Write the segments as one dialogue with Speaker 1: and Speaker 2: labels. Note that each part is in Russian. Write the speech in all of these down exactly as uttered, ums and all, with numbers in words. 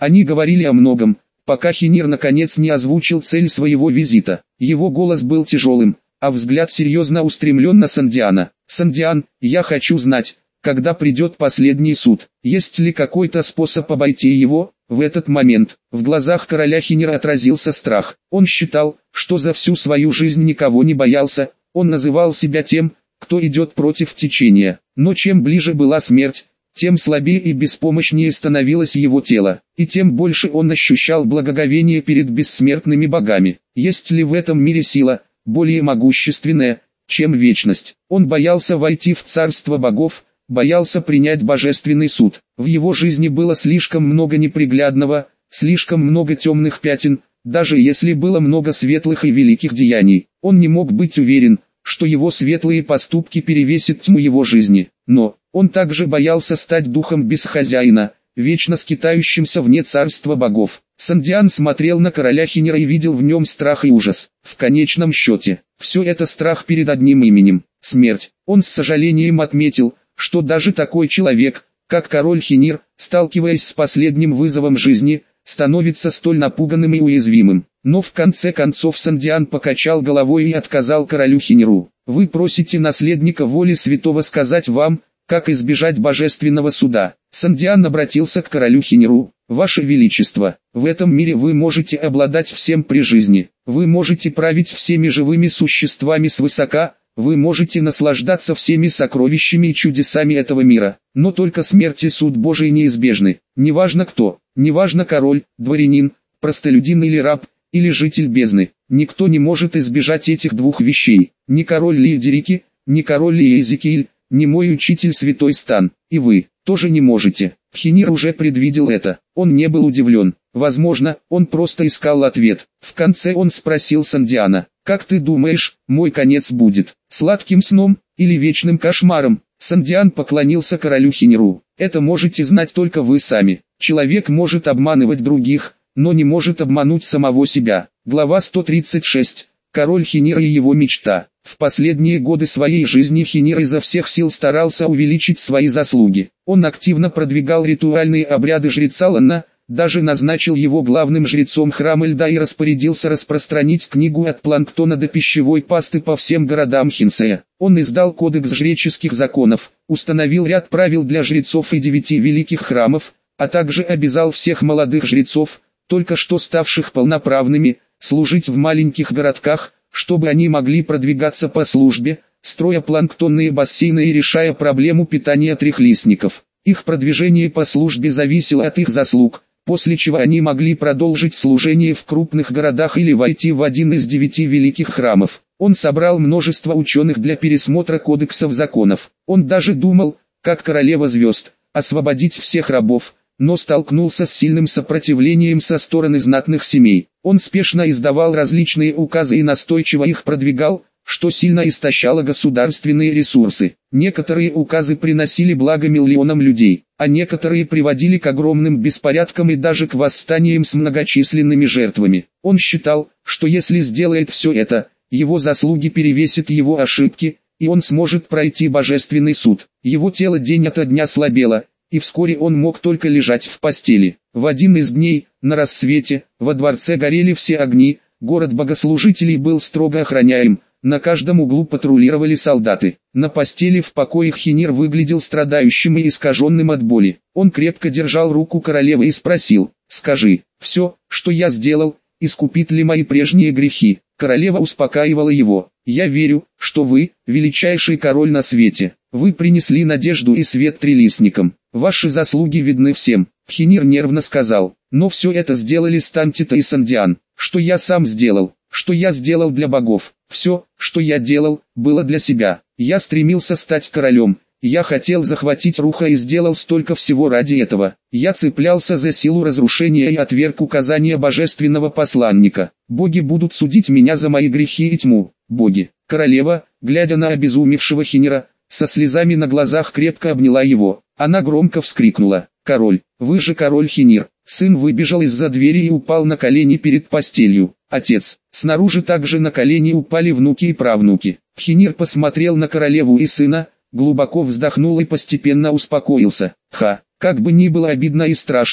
Speaker 1: Они говорили о многом, пока Хинир наконец не озвучил цель своего визита. Его голос был тяжелым, а взгляд серьезно устремлен на Сандиана. «Сандиан, я хочу знать, когда придет последний суд, есть ли какой-то способ обойти его?» В этот момент, в глазах короля Хинира отразился страх. Он считал, что за всю свою жизнь никого не боялся, он называл себя тем, кто идет против течения. Но чем ближе была смерть, тем слабее и беспомощнее становилось его тело, и тем больше он ощущал благоговение перед бессмертными богами. Есть ли в этом мире сила, более могущественная, чем вечность? Он боялся войти в царство богов, боялся принять божественный суд. В его жизни было слишком много неприглядного, слишком много темных пятен, даже если было много светлых и великих деяний. Он не мог быть уверен, что его светлые поступки перевесят тьму его жизни. Но он также боялся стать духом без хозяина, вечно скитающимся вне царства богов. Сандиан смотрел на короля Хинира и видел в нем страх и ужас. В конечном счете, все это страх перед одним именем – смерть. Он с сожалением отметил, что даже такой человек, как король Хинир, сталкиваясь с последним вызовом жизни, становится столь напуганным и уязвимым. Но в конце концов Сандиан покачал головой и отказал королю Хиниру. «Вы просите наследника воли святого сказать вам, как избежать божественного суда». Сандиан обратился к королю Хиниру. «Ваше Величество, в этом мире вы можете обладать всем при жизни, вы можете править всеми живыми существами свысока, вы можете наслаждаться всеми сокровищами и чудесами этого мира, но только смерть и суд Божий неизбежны. Неважно кто, неважно король, дворянин, простолюдин или раб, или житель бездны, никто не может избежать этих двух вещей. Ни король Лиедерики, ни король Лиезекииль, ни мой учитель святой Стан, и вы тоже не можете». Хинир уже предвидел это, он не был удивлен, возможно, он просто искал ответ. В конце он спросил Сандиана: «Как ты думаешь, мой конец будет сладким сном или вечным кошмаром?» Сандиан поклонился королю Хиниру. «Это можете знать только вы сами. Человек может обманывать других, но не может обмануть самого себя». Глава сто тридцать шесть. Король Хинир и его мечта. В последние годы своей жизни Хинир изо всех сил старался увеличить свои заслуги. Он активно продвигал ритуальные обряды жреца Ланна, даже назначил его главным жрецом храма льда и распорядился распространить книгу от планктона до пищевой пасты по всем городам Хинсея. Он издал кодекс жреческих законов, установил ряд правил для жрецов и девяти великих храмов, а также обязал всех молодых жрецов, только что ставших полноправными, служить в маленьких городках, чтобы они могли продвигаться по службе, строя планктонные бассейны и решая проблему питания трехлистников. Их продвижение по службе зависело от их заслуг, после чего они могли продолжить служение в крупных городах или войти в один из девяти великих храмов. Он собрал множество ученых для пересмотра кодексов законов. Он даже думал, как королева звезд, освободить всех рабов, но столкнулся с сильным сопротивлением со стороны знатных семей. Он спешно издавал различные указы и настойчиво их продвигал, что сильно истощало государственные ресурсы. Некоторые указы приносили благо миллионам людей, а некоторые приводили к огромным беспорядкам и даже к восстаниям с многочисленными жертвами. Он считал, что если сделает все это, его заслуги перевесят его ошибки, и он сможет пройти божественный суд. Его тело день ото дня слабело, и вскоре он мог только лежать в постели. В один из дней, на рассвете, во дворце горели все огни, город богослужителей был строго охраняем, на каждом углу патрулировали солдаты. На постели в покоях Хинир выглядел страдающим и искаженным от боли. Он крепко держал руку королевы и спросил: «Скажи, все, что я сделал, искупит ли мои прежние грехи?» Королева успокаивала его: «Я верю, что вы, величайший король на свете. Вы принесли надежду и свет трилистникам. Ваши заслуги видны всем». Хинир нервно сказал: «Но все это сделали Стантита и Сандиан. Что я сам сделал? Что я сделал для богов? Все, что я делал, было для себя. Я стремился стать королем. Я хотел захватить Руха и сделал столько всего ради этого. Я цеплялся за силу разрушения и отверг указания божественного посланника. Боги будут судить меня за мои грехи и тьму. Боги». Королева, глядя на обезумевшего Хинира, со слезами на глазах крепко обняла его. Она громко вскрикнула: «Король, вы же король Хинир!» Сын выбежал из-за двери и упал на колени перед постелью. «Отец!» Снаружи также на колени упали внуки и правнуки. Хинир посмотрел на королеву и сына, глубоко вздохнул и постепенно успокоился. «Ха, как бы ни было обидно и страшно,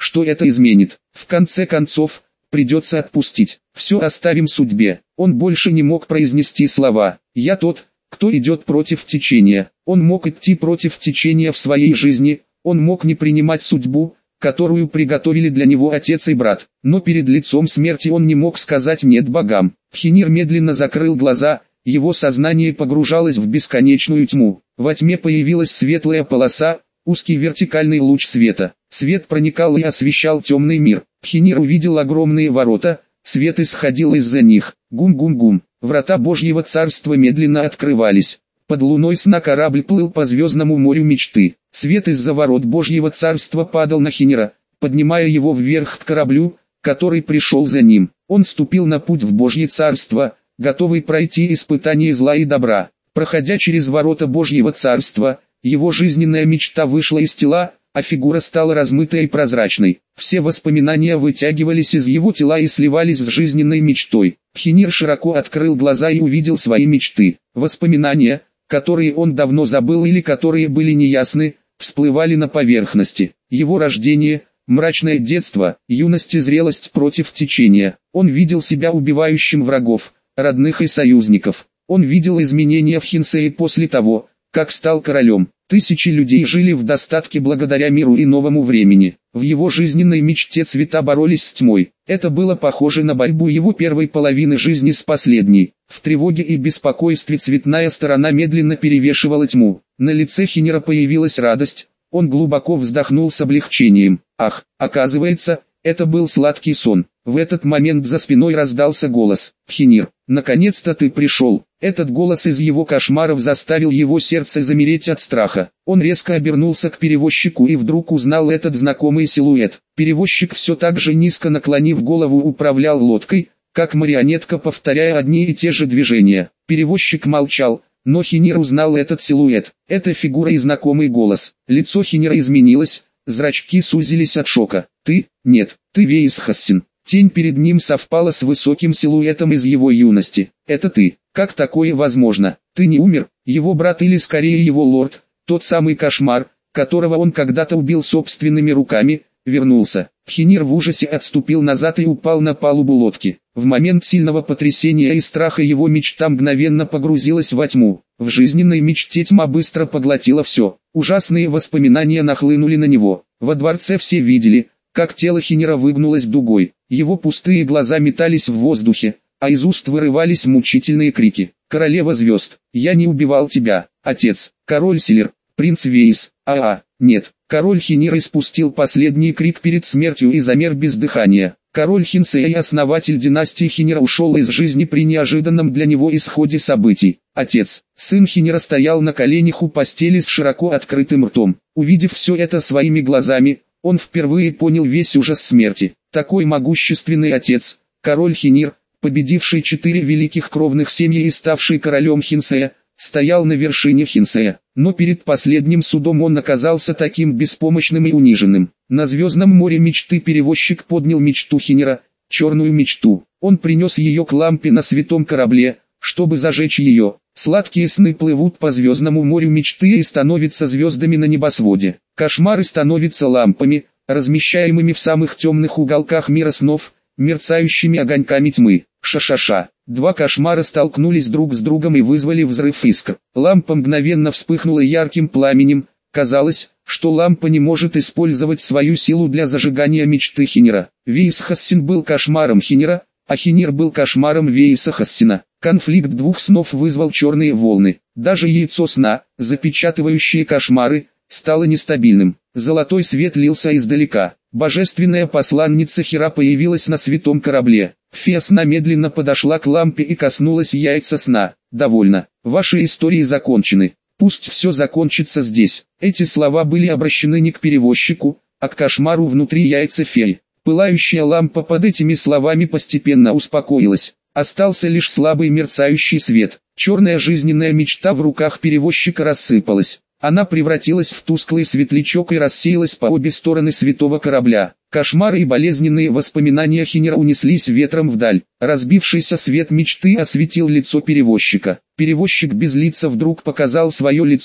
Speaker 1: что это изменит. В конце концов, придется отпустить. Все оставим судьбе. Он больше не мог произнести слова. Я тот, кто идет против течения. Он мог идти против течения в своей жизни, он мог не принимать судьбу, которую приготовили для него отец и брат. Но перед лицом смерти он не мог сказать «нет» богам. Хинир медленно закрыл глаза, его сознание погружалось в бесконечную тьму. Во тьме появилась светлая полоса, узкий вертикальный луч света. Свет проникал и освещал темный мир. Хинир увидел огромные ворота, свет исходил из-за них. Гум-гум-гум. Врата Божьего Царства медленно открывались. Под луной сна корабль плыл по звездному морю мечты. Свет из-за ворот Божьего Царства падал на Хинира, поднимая его вверх к кораблю, который пришел за ним. Он ступил на путь в Божье Царство, готовый пройти испытание зла и добра. Проходя через ворота Божьего Царства, его жизненная мечта вышла из тела, а фигура стала размытой и прозрачной. Все воспоминания вытягивались из его тела и сливались с жизненной мечтой. Хинир широко открыл глаза и увидел свои мечты. Воспоминания, которые он давно забыл или которые были неясны, всплывали на поверхности. Его рождение, мрачное детство, юность и зрелость против течения. Он видел себя убивающим врагов, родных и союзников. Он видел изменения в Хинсее после того, как стал королем. Тысячи людей жили в достатке благодаря миру и новому времени. В его жизненной мечте цвета боролись с тьмой. Это было похоже на борьбу его первой половины жизни с последней. В тревоге и беспокойстве цветная сторона медленно перевешивала тьму. На лице Хинира появилась радость. Он глубоко вздохнул с облегчением. Ах, оказывается, это был сладкий сон. В этот момент за спиной раздался голос. «Хинир, наконец-то ты пришел». Этот голос из его кошмаров заставил его сердце замереть от страха. Он резко обернулся к перевозчику и вдруг узнал этот знакомый силуэт. Перевозчик все так же низко наклонив голову управлял лодкой, как марионетка, повторяя одни и те же движения. Перевозчик молчал, но Хинир узнал этот силуэт. Это фигура и знакомый голос. Лицо Хинира изменилось, зрачки сузились от шока. «Ты? Нет, ты Вейс Хассин». Тень перед ним совпала с высоким силуэтом из его юности. «Это ты. Как такое возможно? Ты не умер?» Его брат, или скорее его лорд, тот самый кошмар, которого он когда-то убил собственными руками, вернулся. Хинир в ужасе отступил назад и упал на палубу лодки. В момент сильного потрясения и страха его мечта мгновенно погрузилась во тьму. В жизненной мечте тьма быстро поглотила все. Ужасные воспоминания нахлынули на него. Во дворце все видели, как тело Хинира выгнулось дугой. Его пустые глаза метались в воздухе, а из уст вырывались мучительные крики. «Королева звезд, я не убивал тебя, отец, король Силер, принц Вейс, а-а, нет». Король Хинир испустил последний крик перед смертью и замер без дыхания. Король Хинсея и основатель династии Хинира ушел из жизни при неожиданном для него исходе событий. Отец, сын Хинира стоял на коленях у постели с широко открытым ртом. Увидев все это своими глазами, он впервые понял весь ужас смерти. Такой могущественный отец, король Хинир, победивший четыре великих кровных семьи и ставший королем Хинсея, стоял на вершине Хинсея. Но перед последним судом он оказался таким беспомощным и униженным. На звездном море мечты перевозчик поднял мечту Хинира, черную мечту. Он принес ее к лампе на святом корабле, чтобы зажечь ее. Сладкие сны плывут по звездному морю мечты и становятся звездами на небосводе. Кошмары становятся лампами, размещаемыми в самых темных уголках мира снов, мерцающими огоньками тьмы. Ша-ша-ша. Два кошмара столкнулись друг с другом и вызвали взрыв искр. Лампа мгновенно вспыхнула ярким пламенем. Казалось, что лампа не может использовать свою силу для зажигания мечты Хинира. Вейс Хассин был кошмаром Хинира, а Хинир был кошмаром Вейса Хассина. Конфликт двух снов вызвал черные волны. Даже яйцо сна, запечатывающее кошмары, стало нестабильным. Золотой свет лился издалека. Божественная посланница Хира появилась на святом корабле. Фея сна медленно подошла к лампе и коснулась яйца сна. «Довольно. Ваши истории закончены. Пусть все закончится здесь». Эти слова были обращены не к перевозчику, а к кошмару внутри яйца феи. Пылающая лампа под этими словами постепенно успокоилась. Остался лишь слабый мерцающий свет. Черная жизненная мечта в руках перевозчика рассыпалась. Она превратилась в тусклый светлячок и рассеялась по обе стороны святого корабля. Кошмары и болезненные воспоминания Хинира унеслись ветром вдаль. Разбившийся свет мечты осветил лицо перевозчика. Перевозчик без лица вдруг показал свое лицо,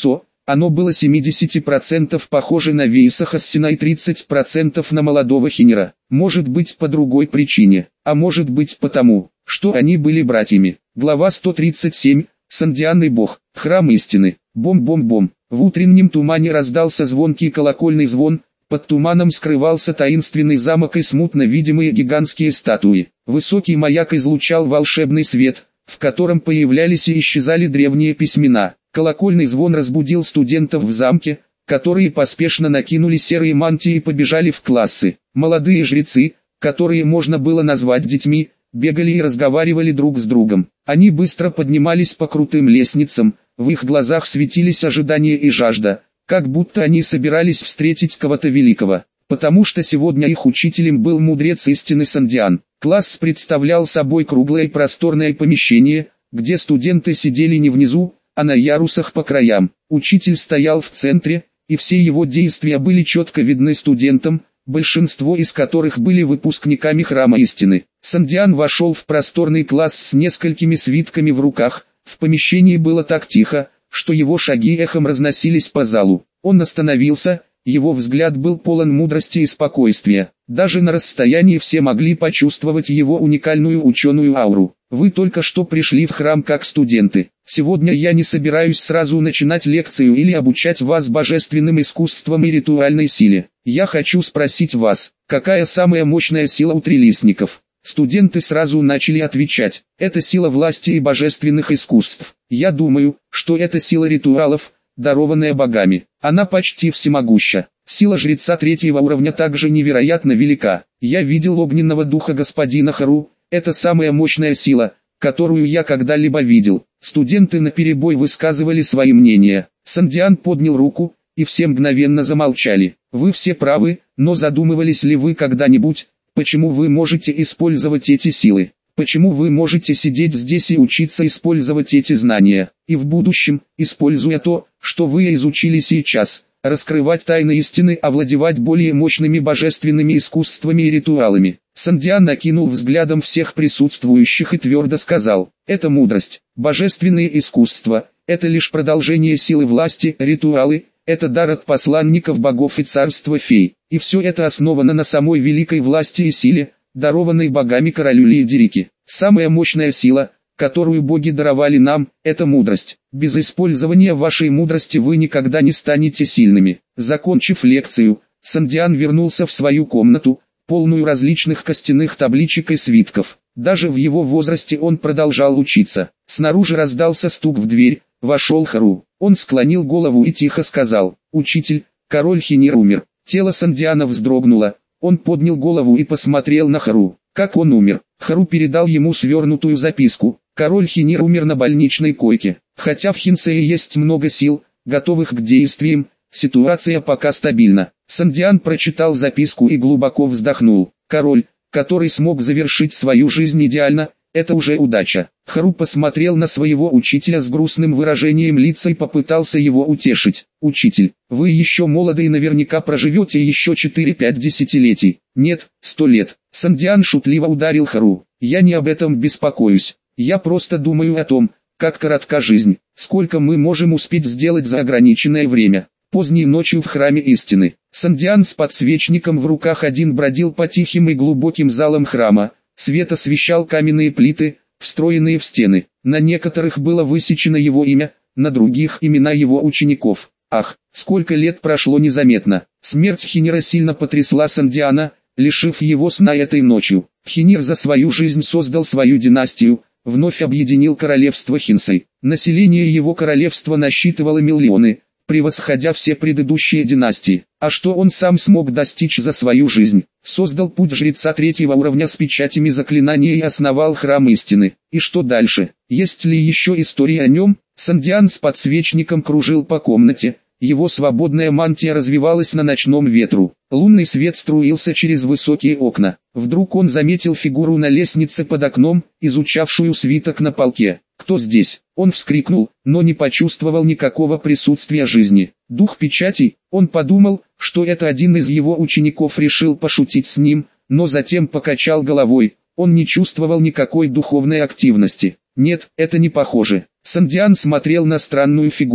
Speaker 1: Оно было семьдесят процентов похоже на Вейса Хассина и тридцать процентов на молодого Хинера. Может быть по другой причине, а может быть потому, что они были братьями. Глава сто тридцать семь. Сандиан Бог. Храм истины. Бом-бом-бом. В утреннем тумане раздался звонкий колокольный звон. Под туманом скрывался таинственный замок и смутно видимые гигантские статуи. Высокий маяк излучал волшебный свет, в котором появлялись и исчезали древние письмена. Колокольный звон разбудил студентов в замке, которые поспешно накинули серые мантии и побежали в классы. Молодые жрецы, которые можно было назвать детьми, бегали и разговаривали друг с другом. Они быстро поднимались по крутым лестницам, в их глазах светились ожидание и жажда, как будто они собирались встретить кого-то великого, потому что сегодня их учителем был мудрец истины Сандиан. Класс представлял собой круглое и просторное помещение, где студенты сидели не внизу, а на ярусах по краям. Учитель стоял в центре, и все его действия были четко видны студентам, большинство из которых были выпускниками Храма Истины. Сандиан вошел в просторный класс с несколькими свитками в руках. В помещении было так тихо, что его шаги эхом разносились по залу. Он остановился, его взгляд был полон мудрости и спокойствия. Даже на расстоянии все могли почувствовать его уникальную ученую ауру. Вы только что пришли в храм как студенты. Сегодня я не собираюсь сразу начинать лекцию или обучать вас божественным искусствам и ритуальной силе. Я хочу спросить вас, какая самая мощная сила у трилистников? Студенты сразу начали отвечать. Это сила власти и божественных искусств. Я думаю, что это сила ритуалов, дарованная богами. Она почти всемогуща. Сила жреца третьего уровня также невероятно велика. Я видел огненного духа господина Хару. Это самая мощная сила, которую я когда-либо видел. Студенты наперебой высказывали свои мнения. Сандиан поднял руку, и все мгновенно замолчали. Вы все правы, но задумывались ли вы когда-нибудь, почему вы можете использовать эти силы? Почему вы можете сидеть здесь и учиться использовать эти знания, и в будущем, используя то, что вы изучили сейчас, раскрывать тайны истины, овладевать более мощными божественными искусствами и ритуалами? Сандиан накинул взглядом всех присутствующих и твердо сказал: это мудрость, божественные искусства, это лишь продолжение силы власти, ритуалы, это дар от посланников богов и царства фей, и все это основано на самой великой власти и силе, дарованной богами королю Лиедерике. Самая мощная сила, которую боги даровали нам, это мудрость. Без использования вашей мудрости вы никогда не станете сильными. Закончив лекцию, Сандиан вернулся в свою комнату, полную различных костяных табличек и свитков. Даже в его возрасте он продолжал учиться. Снаружи раздался стук в дверь, вошел Хару. Он склонил голову и тихо сказал: «Учитель, король Хинер умер». Тело Сандиана вздрогнуло. Он поднял голову и посмотрел на Хару. Как он умер? Хару передал ему свернутую записку. Король Хинер умер на больничной койке. Хотя в Хинсее есть много сил, готовых к действиям, ситуация пока стабильна. Сандиан прочитал записку и глубоко вздохнул. Король, который смог завершить свою жизнь идеально, это уже удача. Хару посмотрел на своего учителя с грустным выражением лица и попытался его утешить. «Учитель, вы еще молоды и наверняка проживете еще четыре-пять десятилетий. Нет, сто лет». Сандиан шутливо ударил Хару. «Я не об этом беспокоюсь. Я просто думаю о том, как коротка жизнь, сколько мы можем успеть сделать за ограниченное время». Поздней ночью в храме истины, Сандиан с подсвечником в руках один бродил по тихим и глубоким залам храма. Свет освещал каменные плиты, встроенные в стены. На некоторых было высечено его имя, на других имена его учеников. Ах, сколько лет прошло незаметно. Смерть Хинера сильно потрясла Сандиана, лишив его сна этой ночью. Хинер за свою жизнь создал свою династию, вновь объединил королевство Хинсей. Население его королевства насчитывало миллионы, превосходя все предыдущие династии. А что он сам смог достичь за свою жизнь? Создал путь жреца третьего уровня с печатями заклинания и основал храм истины. И что дальше? Есть ли еще история о нем? Сандиан с подсвечником кружил по комнате. Его свободная мантия развивалась на ночном ветру. Лунный свет струился через высокие окна. Вдруг он заметил фигуру на лестнице под окном, изучавшую свиток на полке. «Кто здесь?» Он вскрикнул, но не почувствовал никакого присутствия жизни. Дух печатей, он подумал, что это один из его учеников решил пошутить с ним, но затем покачал головой. Он не чувствовал никакой духовной активности. Нет, это не похоже. Сандиан смотрел на странную фигуру.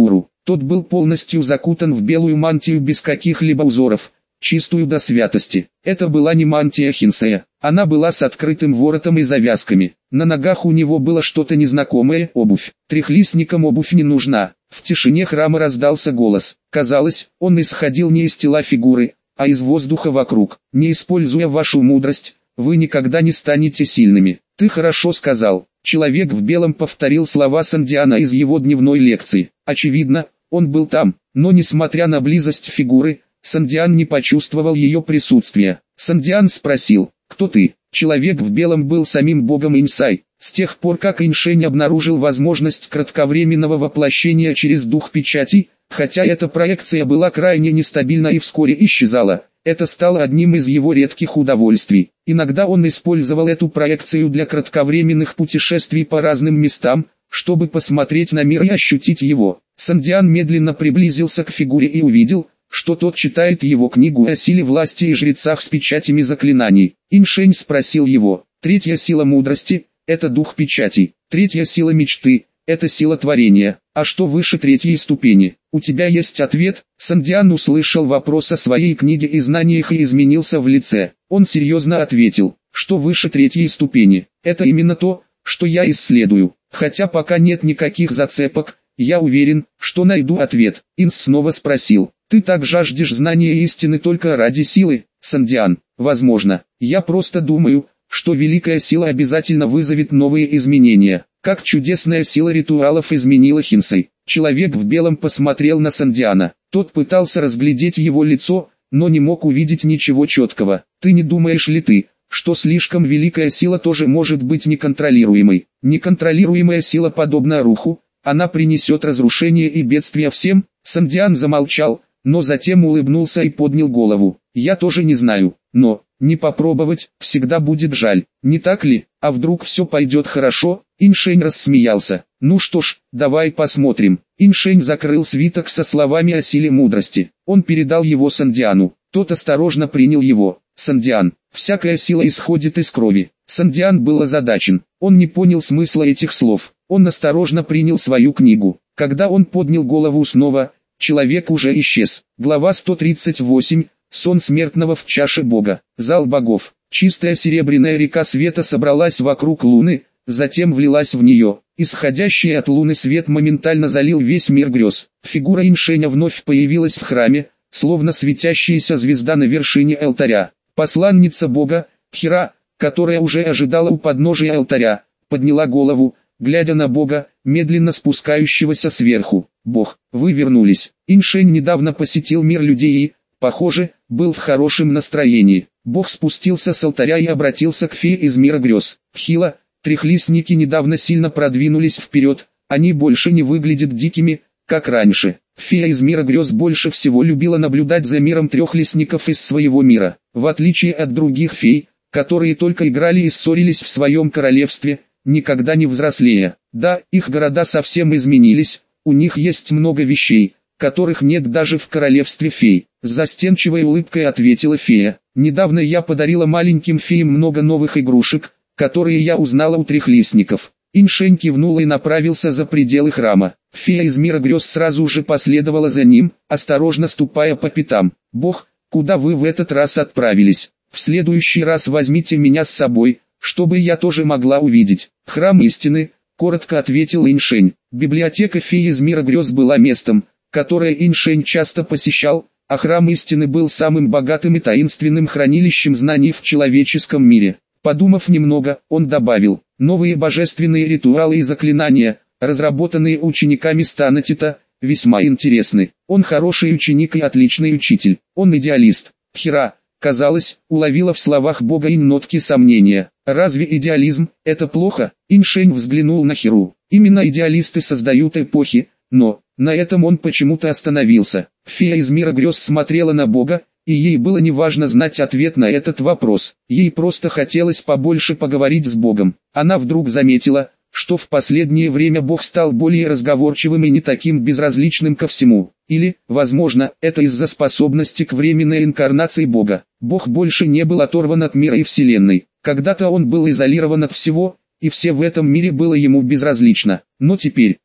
Speaker 1: Тот был полностью закутан в белую мантию без каких-либо узоров, чистую до святости. Это была не мантия Хинсея, она была с открытым воротом и завязками. На ногах у него было что-то незнакомое, обувь. Трехлистникам обувь не нужна. В тишине храма раздался голос. Казалось, он исходил не из тела фигуры, а из воздуха вокруг. Не используя вашу мудрость, вы никогда не станете сильными. Ты хорошо сказал. Человек в белом повторил слова Сандиана из его дневной лекции. Очевидно, он был там, но несмотря на близость фигуры, Сандиан не почувствовал ее присутствия. Сандиан спросил: «Кто ты?» Человек в белом был самим богом Инсай. С тех пор как Иншень обнаружил возможность кратковременного воплощения через дух печати, хотя эта проекция была крайне нестабильна и вскоре исчезала, это стало одним из его редких удовольствий. Иногда он использовал эту проекцию для кратковременных путешествий по разным местам, чтобы посмотреть на мир и ощутить его. Сандиан медленно приблизился к фигуре и увидел, что тот читает его книгу о силе власти и жрецах с печатями заклинаний. Иншень спросил его: «Третья сила мудрости – это дух печати, третья сила мечты – это сила творения, а что выше третьей ступени? У тебя есть ответ?» Сандиан услышал вопрос о своей книге и знаниях и изменился в лице. Он серьезно ответил: «Что выше третьей ступени? Это именно то, что я исследую. Хотя пока нет никаких зацепок, я уверен, что найду ответ». Инс снова спросил: «Ты так жаждешь знания истины только ради силы?» Сандиан: «Возможно. Я просто думаю, что великая сила обязательно вызовет новые изменения, как чудесная сила ритуалов изменила Хинсей». Человек в белом посмотрел на Сандиана. Тот пытался разглядеть его лицо, но не мог увидеть ничего четкого. «Ты не думаешь ли ты, что слишком великая сила тоже может быть неконтролируемой? Неконтролируемая сила подобна руху, она принесет разрушение и бедствия всем». Сандиан замолчал, но затем улыбнулся и поднял голову. «Я тоже не знаю, но, не попробовать, всегда будет жаль, не так ли? А вдруг все пойдет хорошо?» Иншень рассмеялся. «Ну что ж, давай посмотрим». Иншень закрыл свиток со словами о силе мудрости. Он передал его Сандиану. Тот осторожно принял его. «Сандиан, всякая сила исходит из крови». Сандиан был озадачен. Он не понял смысла этих слов. Он осторожно принял свою книгу. Когда он поднял голову снова, человек уже исчез. Глава сто тридцать восемь. Сон смертного в чаше Бога. Зал богов. Чистая серебряная река света собралась вокруг луны, затем влилась в нее. Исходящий от луны свет моментально залил весь мир грез. Фигура Иншеня вновь появилась в храме, словно светящаяся звезда на вершине алтаря. Посланница Бога, Хира, которая уже ожидала у подножия алтаря, подняла голову, глядя на Бога, медленно спускающегося сверху. «Бог, вы вернулись». Иншень недавно посетил мир людей и, похоже, был в хорошем настроении. Бог спустился с алтаря и обратился к фее из мира грез. «Хила, трехлистники недавно сильно продвинулись вперед, они больше не выглядят дикими, как раньше». Фея из мира грез больше всего любила наблюдать за миром трехлистников из своего мира. В отличие от других фей, которые только играли и ссорились в своем королевстве, никогда не взрослея. Да, их города совсем изменились, у них есть много вещей, которых нет даже в королевстве фей. С застенчивой улыбкой ответила фея. «Недавно я подарила маленьким феям много новых игрушек, которые я узнала у трехлистников». Иншень кивнул и направился за пределы храма. Фея из мира грез сразу же последовала за ним, осторожно ступая по пятам. «Бог, куда вы в этот раз отправились? В следующий раз возьмите меня с собой, чтобы я тоже могла увидеть». «Храм истины», — коротко ответил Иншень. Библиотека феи из мира грез была местом, которое Иншень часто посещал, а храм истины был самым богатым и таинственным хранилищем знаний в человеческом мире. Подумав немного, он добавил: «Новые божественные ритуалы и заклинания, разработанные учениками Станатита, весьма интересны. Он хороший ученик и отличный учитель. Он идеалист». Хира, казалось, уловила в словах Бога Ин нотки сомнения. «Разве идеализм – это плохо?» Иншень взглянул на Хиру. «Именно идеалисты создают эпохи, но...» На этом он почему-то остановился. Фея из мира грез смотрела на Бога, и ей было неважно знать ответ на этот вопрос. Ей просто хотелось побольше поговорить с Богом. Она вдруг заметила, что в последнее время Бог стал более разговорчивым и не таким безразличным ко всему. Или, возможно, это из-за способности к временной инкарнации Бога. Бог больше не был оторван от мира и Вселенной. Когда-то он был изолирован от всего, и все в этом мире было ему безразлично. Но теперь,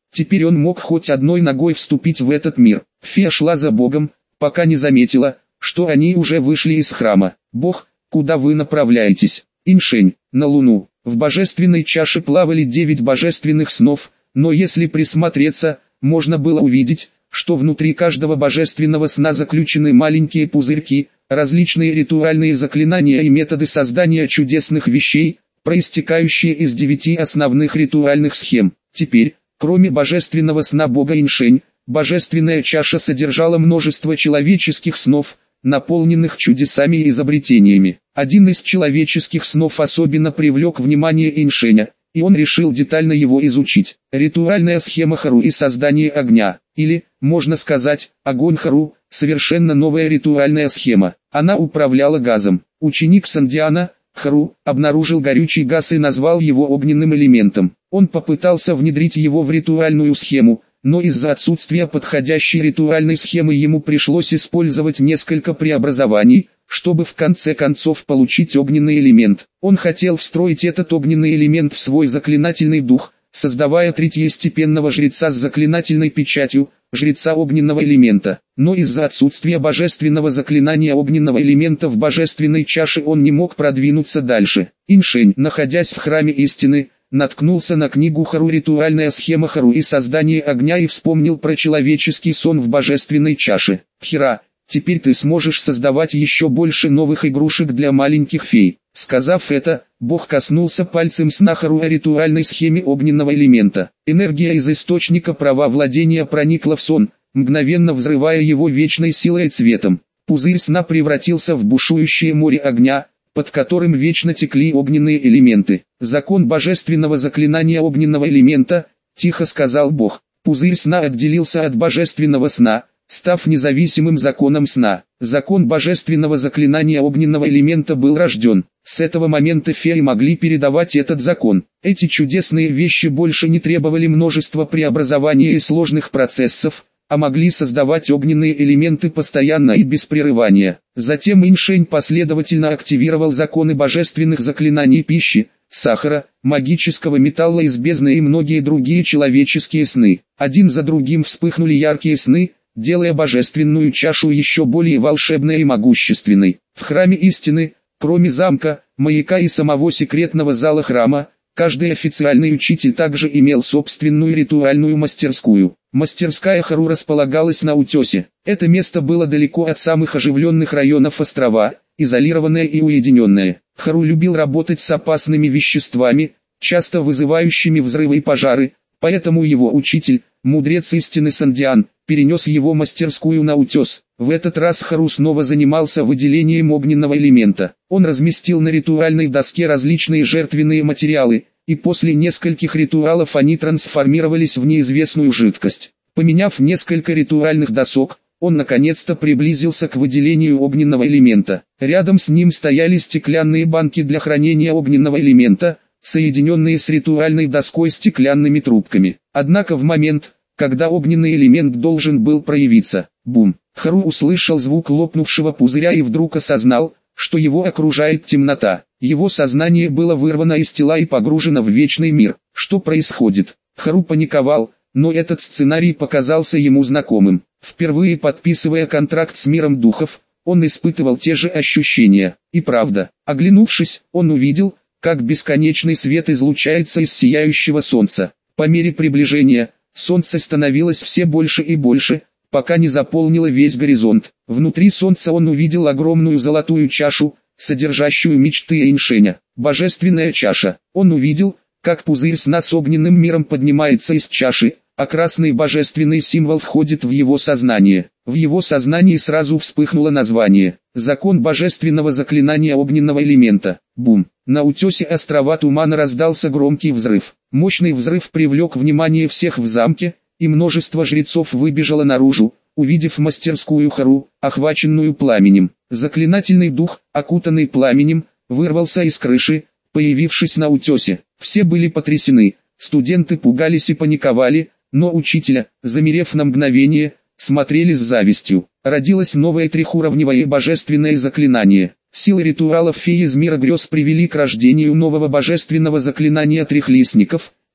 Speaker 1: Теперь он мог хоть одной ногой вступить в этот мир. Фея шла за Богом, пока не заметила, что они уже вышли из храма. «Бог, куда вы направляетесь?» «Иншень, на Луну». В божественной чаше плавали девять божественных снов, но если присмотреться, можно было увидеть, что внутри каждого божественного сна заключены маленькие пузырьки, различные ритуальные заклинания и методы создания чудесных вещей, проистекающие из девяти основных ритуальных схем. Теперь, кроме божественного сна бога Иншень, божественная чаша содержала множество человеческих снов, наполненных чудесами и изобретениями. Один из человеческих снов особенно привлек внимание Иншеня, и он решил детально его изучить. Ритуальная схема Хару и создание огня, или, можно сказать, огонь Хару, совершенно новая ритуальная схема. Она управляла газом. Ученик Сандиана, Хару, обнаружил горючий газ и назвал его огненным элементом. Он попытался внедрить его в ритуальную схему, но из-за отсутствия подходящей ритуальной схемы ему пришлось использовать несколько преобразований, чтобы в конце концов получить огненный элемент. Он хотел встроить этот огненный элемент в свой заклинательный дух, создавая третьестепенного жреца с заклинательной печатью, жреца огненного элемента. Но из-за отсутствия божественного заклинания огненного элемента в божественной чаше он не мог продвинуться дальше. Иншень, находясь в храме истины, наткнулся на книгу Хару «Ритуальная схема Хару и создание огня» и вспомнил про человеческий сон в божественной чаше. «Хира, теперь ты сможешь создавать еще больше новых игрушек для маленьких фей». Сказав это, Бог коснулся пальцем сна Хару о ритуальной схеме огненного элемента. Энергия из источника права владения проникла в сон, мгновенно взрывая его вечной силой и цветом. Пузырь сна превратился в бушующее море огня, под которым вечно текли огненные элементы. «Закон божественного заклинания огненного элемента», — тихо сказал Бог. Пузырь сна отделился от божественного сна, став независимым законом сна. Закон божественного заклинания огненного элемента был рожден. С этого момента феи могли передавать этот закон. Эти чудесные вещи больше не требовали множества преобразований и сложных процессов, а могли создавать огненные элементы постоянно и без прерывания. Затем Иншень последовательно активировал законы божественных заклинаний пищи, сахара, магического металла из бездны и многие другие человеческие сны. Один за другим вспыхнули яркие сны, делая божественную чашу еще более волшебной и могущественной. В храме истины, кроме замка, маяка и самого секретного зала храма, каждый официальный учитель также имел собственную ритуальную мастерскую. Мастерская Хару располагалась на утесе. Это место было далеко от самых оживленных районов острова, изолированное и уединенное. Хару любил работать с опасными веществами, часто вызывающими взрывы и пожары, поэтому его учитель, мудрец истины Сандиан, перенес его мастерскую на утес. В этот раз Хару снова занимался выделением огненного элемента. Он разместил на ритуальной доске различные жертвенные материалы, и после нескольких ритуалов они трансформировались в неизвестную жидкость. Поменяв несколько ритуальных досок, он наконец-то приблизился к выделению огненного элемента. Рядом с ним стояли стеклянные банки для хранения огненного элемента, соединенные с ритуальной доской стеклянными трубками. Однако в момент, когда огненный элемент должен был проявиться, бум, Хару услышал звук лопнувшего пузыря и вдруг осознал, что его окружает темнота. Его сознание было вырвано из тела и погружено в вечный мир. Что происходит? Хару паниковал, но этот сценарий показался ему знакомым. Впервые подписывая контракт с миром духов, он испытывал те же ощущения. И правда, оглянувшись, он увидел, как бесконечный свет излучается из сияющего солнца. По мере приближения, солнце становилось все больше и больше, пока не заполнило весь горизонт. Внутри солнца он увидел огромную золотую чашу, содержащую мечты Иншеня. Божественная чаша. Он увидел, как пузырь сна с огненным миром поднимается из чаши, а красный божественный символ входит в его сознание. В его сознании сразу вспыхнуло название. Закон божественного заклинания огненного элемента. Бум. На утесе острова Тумана раздался громкий взрыв. Мощный взрыв привлек внимание всех в замке, и множество жрецов выбежало наружу, увидев мастерскую Хару, охваченную пламенем. Заклинательный дух, окутанный пламенем, вырвался из крыши, появившись на утесе. Все были потрясены, студенты пугались и паниковали, но учителя, замерев на мгновение, смотрели с завистью. Родилось новое трехуровневое божественное заклинание. Силы ритуалов феи из мира грез привели к рождению нового божественного заклинания трехлистников,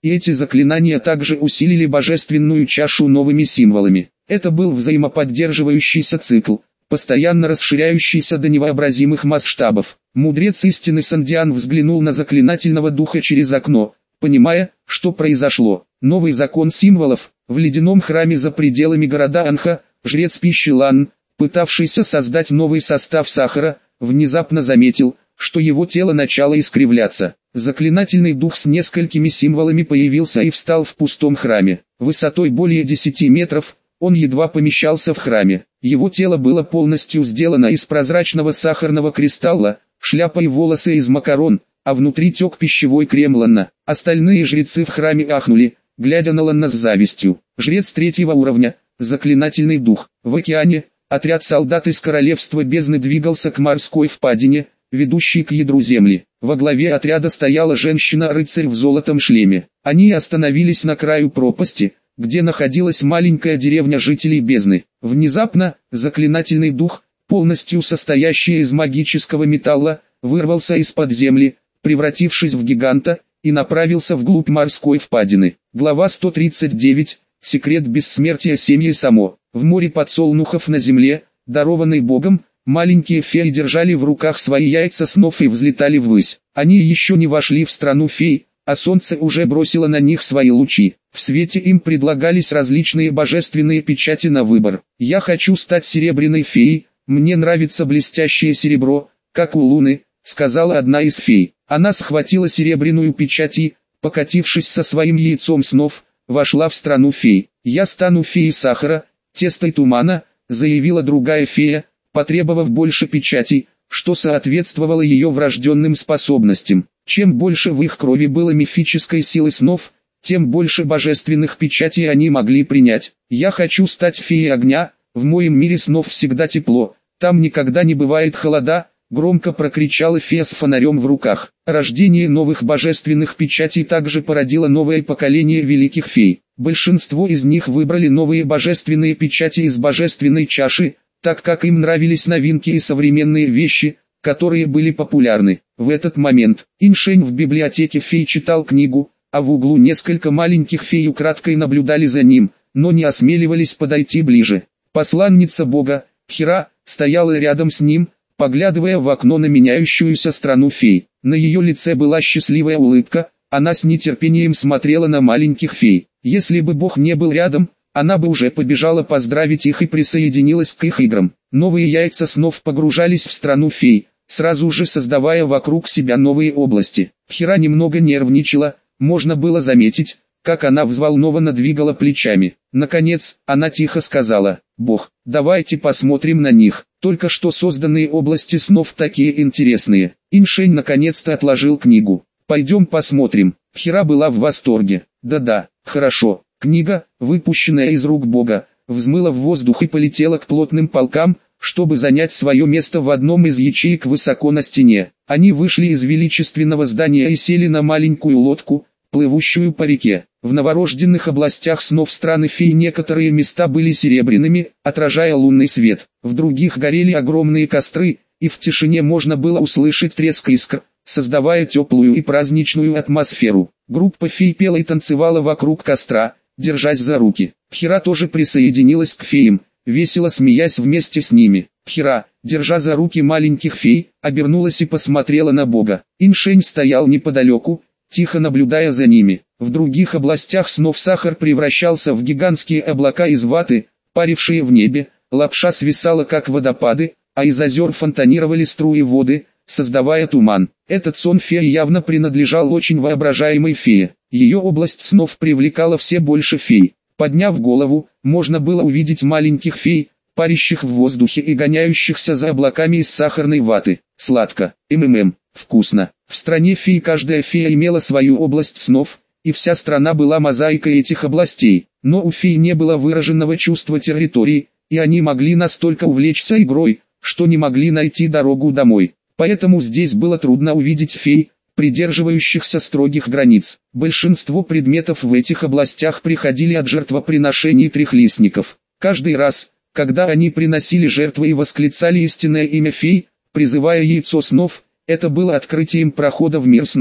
Speaker 1: и эти заклинания также усилили божественную чашу новыми символами. Это был взаимоподдерживающийся цикл, постоянно расширяющийся до невообразимых масштабов. Мудрец истины Сандиан взглянул на заклинательного духа через окно, понимая, что произошло. Новый закон символов. В ледяном храме за пределами города Анха, жрец пищи Лан, пытавшийся создать новый состав сахара, внезапно заметил, что его тело начало искривляться. Заклинательный дух с несколькими символами появился и встал в пустом храме. Высотой более десяти метров, он едва помещался в храме. Его тело было полностью сделано из прозрачного сахарного кристалла, шляпа и волосы из макарон, а внутри тек пищевой крем Ланна. Остальные жрецы в храме ахнули, глядя на Ланна с завистью. Жрец третьего уровня, заклинательный дух. В океане, отряд солдат из королевства бездны двигался к морской впадине, ведущей к ядру земли. Во главе отряда стояла женщина-рыцарь в золотом шлеме. Они остановились на краю пропасти, где находилась маленькая деревня жителей бездны. Внезапно, заклинательный дух, полностью состоящий из магического металла, вырвался из-под земли, превратившись в гиганта, и направился вглубь морской впадины. Глава сто тридцать девять. Секрет бессмертия семьи Само. В море подсолнухов на земле, дарованной Богом, маленькие феи держали в руках свои яйца снов и взлетали ввысь. Они еще не вошли в страну фей, а солнце уже бросило на них свои лучи. В свете им предлагались различные божественные печати на выбор. «Я хочу стать серебряной феей, мне нравится блестящее серебро, как у луны», — сказала одна из фей. Она схватила серебряную печать и, покатившись со своим яйцом снов, вошла в страну фей. «Я стану феей сахара, теста и тумана», — заявила другая фея, потребовав больше печатей, что соответствовало ее врожденным способностям. Чем больше в их крови было мифической силы снов, тем больше божественных печатей они могли принять. «Я хочу стать феей огня, в моем мире снов всегда тепло, там никогда не бывает холода», — громко прокричала фея с фонарем в руках. Рождение новых божественных печатей также породило новое поколение великих фей. Большинство из них выбрали новые божественные печати из божественной чаши, так как им нравились новинки и современные вещи, которые были популярны. В этот момент Иншень в библиотеке фей читал книгу, а в углу несколько маленьких фей украдкой наблюдали за ним, но не осмеливались подойти ближе. Посланница Бога, Хира, стояла рядом с ним, поглядывая в окно на меняющуюся страну фей. На ее лице была счастливая улыбка, она с нетерпением смотрела на маленьких фей. Если бы Бог не был рядом, она бы уже побежала поздравить их и присоединилась к их играм. Новые яйца снов погружались в страну фей, сразу же создавая вокруг себя новые области. Хира немного нервничала, можно было заметить, как она взволнованно двигала плечами. Наконец, она тихо сказала: «Бог, давайте посмотрим на них, только что созданные области снов такие интересные». Иншень наконец-то отложил книгу. «Пойдем посмотрим». Хира была в восторге. «Да-да, хорошо». Книга, выпущенная из рук Бога, взмыла в воздух и полетела к плотным полкам, чтобы занять свое место в одном из ячеек высоко на стене. Они вышли из величественного здания и сели на маленькую лодку, плывущую по реке. В новорожденных областях снов страны фей некоторые места были серебряными, отражая лунный свет. В других горели огромные костры, и в тишине можно было услышать треск искр, создавая теплую и праздничную атмосферу. Группа фей пела и танцевала вокруг костра, держась за руки. Хира тоже присоединилась к феям, весело смеясь вместе с ними. Хира, держа за руки маленьких фей, обернулась и посмотрела на Бога. Иншень стоял неподалеку, тихо наблюдая за ними. В других областях снов сахар превращался в гигантские облака из ваты, парившие в небе, лапша свисала как водопады, а из озер фонтанировали струи воды, создавая туман. Этот сон феи явно принадлежал очень воображаемой фее. Ее область снов привлекала все больше фей. Подняв голову, можно было увидеть маленьких фей, парящих в воздухе и гоняющихся за облаками из сахарной ваты. Сладко, ммм, вкусно. В стране фей каждая фея имела свою область снов, и вся страна была мозаикой этих областей. Но у фей не было выраженного чувства территории, и они могли настолько увлечься игрой, что не могли найти дорогу домой. Поэтому здесь было трудно увидеть фей, придерживающихся строгих границ. Большинство предметов в этих областях приходили от жертвоприношений трехлистников. Каждый раз, когда они приносили жертвы и восклицали истинное имя фей, призывая яйцо снов, это было открытием прохода в мир снов.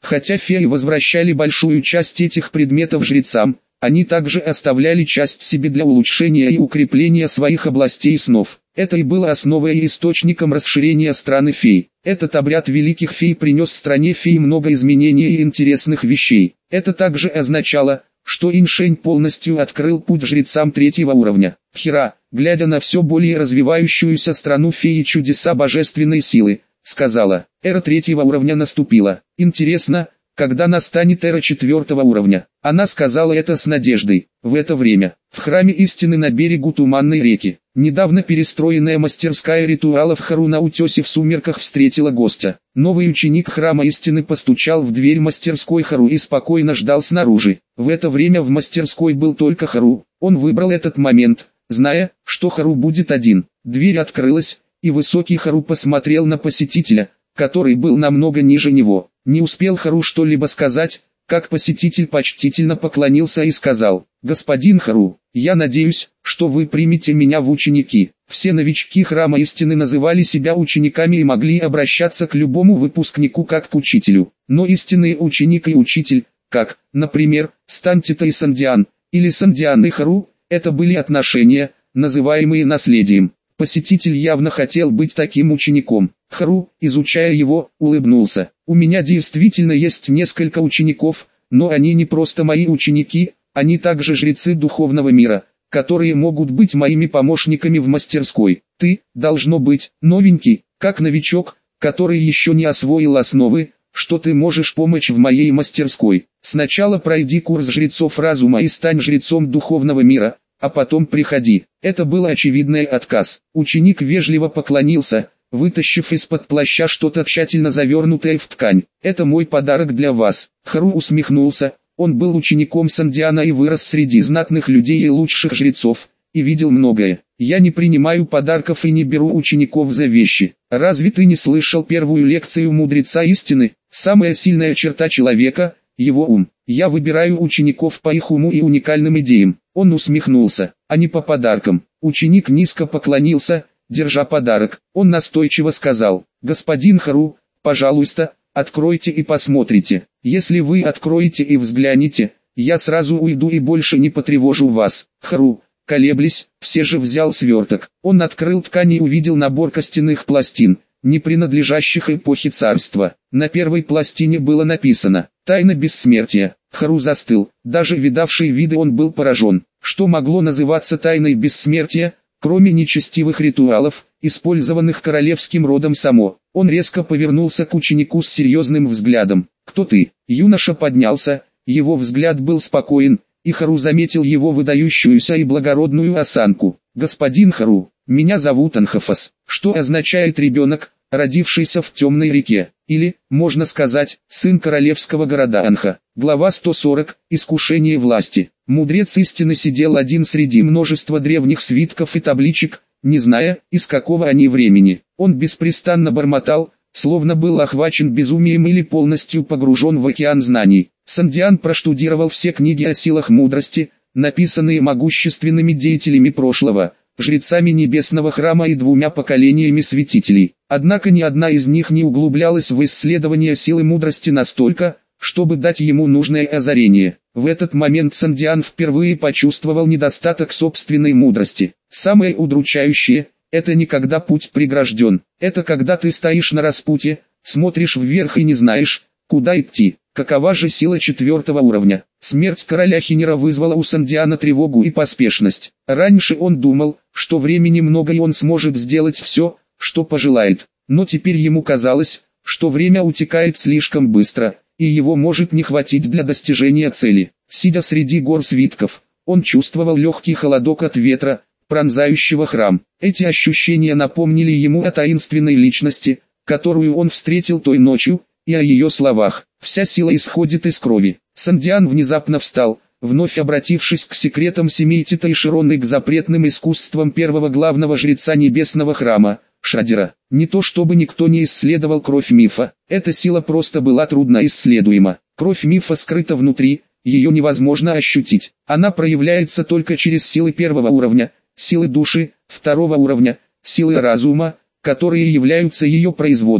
Speaker 1: Хотя феи возвращали большую часть этих предметов жрецам, они также оставляли часть себе для улучшения и укрепления своих областей снов. Это и было основой и источником расширения страны фей. Этот обряд великих фей принес стране фей много изменений и интересных вещей. Это также означало, что Иншень полностью открыл путь жрецам третьего уровня. Хира, глядя на все более развивающуюся страну феи чудеса божественной силы, сказала: «Эра третьего уровня наступила. Интересно, когда настанет эра четвертого уровня?» Она сказала это с надеждой. В это время, в храме истины на берегу Туманной реки, недавно перестроенная мастерская ритуалов Хару на утесе в сумерках встретила гостя. Новый ученик храма истины постучал в дверь мастерской Хару и спокойно ждал снаружи. В это время в мастерской был только Хару. Он выбрал этот момент, зная, что Хару будет один. Дверь открылась, и высокий Хару посмотрел на посетителя, который был намного ниже него. Не успел Хару что-либо сказать, как посетитель почтительно поклонился и сказал: «Господин Хару, я надеюсь, что вы примете меня в ученики». Все новички храма истины называли себя учениками и могли обращаться к любому выпускнику как к учителю. Но истинный ученик и учитель, как, например, Стантита и Сандиан, или Сандиан и Хару, это были отношения, называемые наследием. Посетитель явно хотел быть таким учеником. Хару, изучая его, улыбнулся. «У меня действительно есть несколько учеников, но они не просто мои ученики, они также жрецы духовного мира, которые могут быть моими помощниками в мастерской. Ты, должно быть, новенький, как новичок, который еще не освоил основы, что ты можешь помочь в моей мастерской. Сначала пройди курс жрецов разума и стань жрецом духовного мира, а потом приходи». Это был очевидный отказ. Ученик вежливо поклонился, вытащив из-под плаща что-то тщательно завернутое в ткань. «Это мой подарок для вас». Хару усмехнулся. Он был учеником Сандиана и вырос среди знатных людей и лучших жрецов, и видел многое. «Я не принимаю подарков и не беру учеников за вещи. Разве ты не слышал первую лекцию мудреца истины? Самая сильная черта человека – его ум. Я выбираю учеников по их уму и уникальным идеям». Он усмехнулся, а не по подаркам. Ученик низко поклонился, держа подарок. Он настойчиво сказал: «Господин Хару, пожалуйста, откройте и посмотрите. Если вы откроете и взглянете, я сразу уйду и больше не потревожу вас». Хару, колеблясь, все же взял сверток. Он открыл ткань и увидел набор костяных пластин, не принадлежащих эпохе царства. На первой пластине было написано: «Тайна бессмертия». Хару застыл, даже видавший виды он был поражен. Что могло называться тайной бессмертия, кроме нечестивых ритуалов, использованных королевским родом само? Он резко повернулся к ученику с серьезным взглядом. «Кто ты?» Юноша поднялся, его взгляд был спокоен, и Хару заметил его выдающуюся и благородную осанку. «Господин Хару, меня зовут Анхафас», что означает «ребенок, родившийся в темной реке», или, можно сказать, сын королевского города Анха. Глава сто сорок. Искушение власти. Мудрец истины сидел один среди множества древних свитков и табличек, не зная, из какого они времени. Он беспрестанно бормотал, словно был охвачен безумием или полностью погружен в океан знаний. Сандиан проштудировал все книги о силах мудрости, написанные могущественными деятелями прошлого, жрецами небесного храма и двумя поколениями святителей. Однако ни одна из них не углублялась в исследование силы мудрости настолько, чтобы дать ему нужное озарение. В этот момент Сандиан впервые почувствовал недостаток собственной мудрости. Самое удручающее – это не когда путь прегражден, это когда ты стоишь на распутье, смотришь вверх и не знаешь, куда идти. Какова же сила четвертого уровня? Смерть короля Хинера вызвала у Сандиана тревогу и поспешность. Раньше он думал, что времени много и он сможет сделать все, что пожелает. Но теперь ему казалось, что время утекает слишком быстро, и его может не хватить для достижения цели. Сидя среди гор свитков, он чувствовал легкий холодок от ветра, пронзающего храм. Эти ощущения напомнили ему о таинственной личности, которую он встретил той ночью, и о ее словах. «Вся сила исходит из крови». Сандиан внезапно встал, вновь обратившись к секретам семей Тита и Широн и к запретным искусствам первого главного жреца небесного храма, Шадира. Не то чтобы никто не исследовал кровь мифа, эта сила просто была трудно исследуема. Кровь мифа скрыта внутри, ее невозможно ощутить. Она проявляется только через силы первого уровня, силы души, второго уровня, силы разума, которые являются ее производными.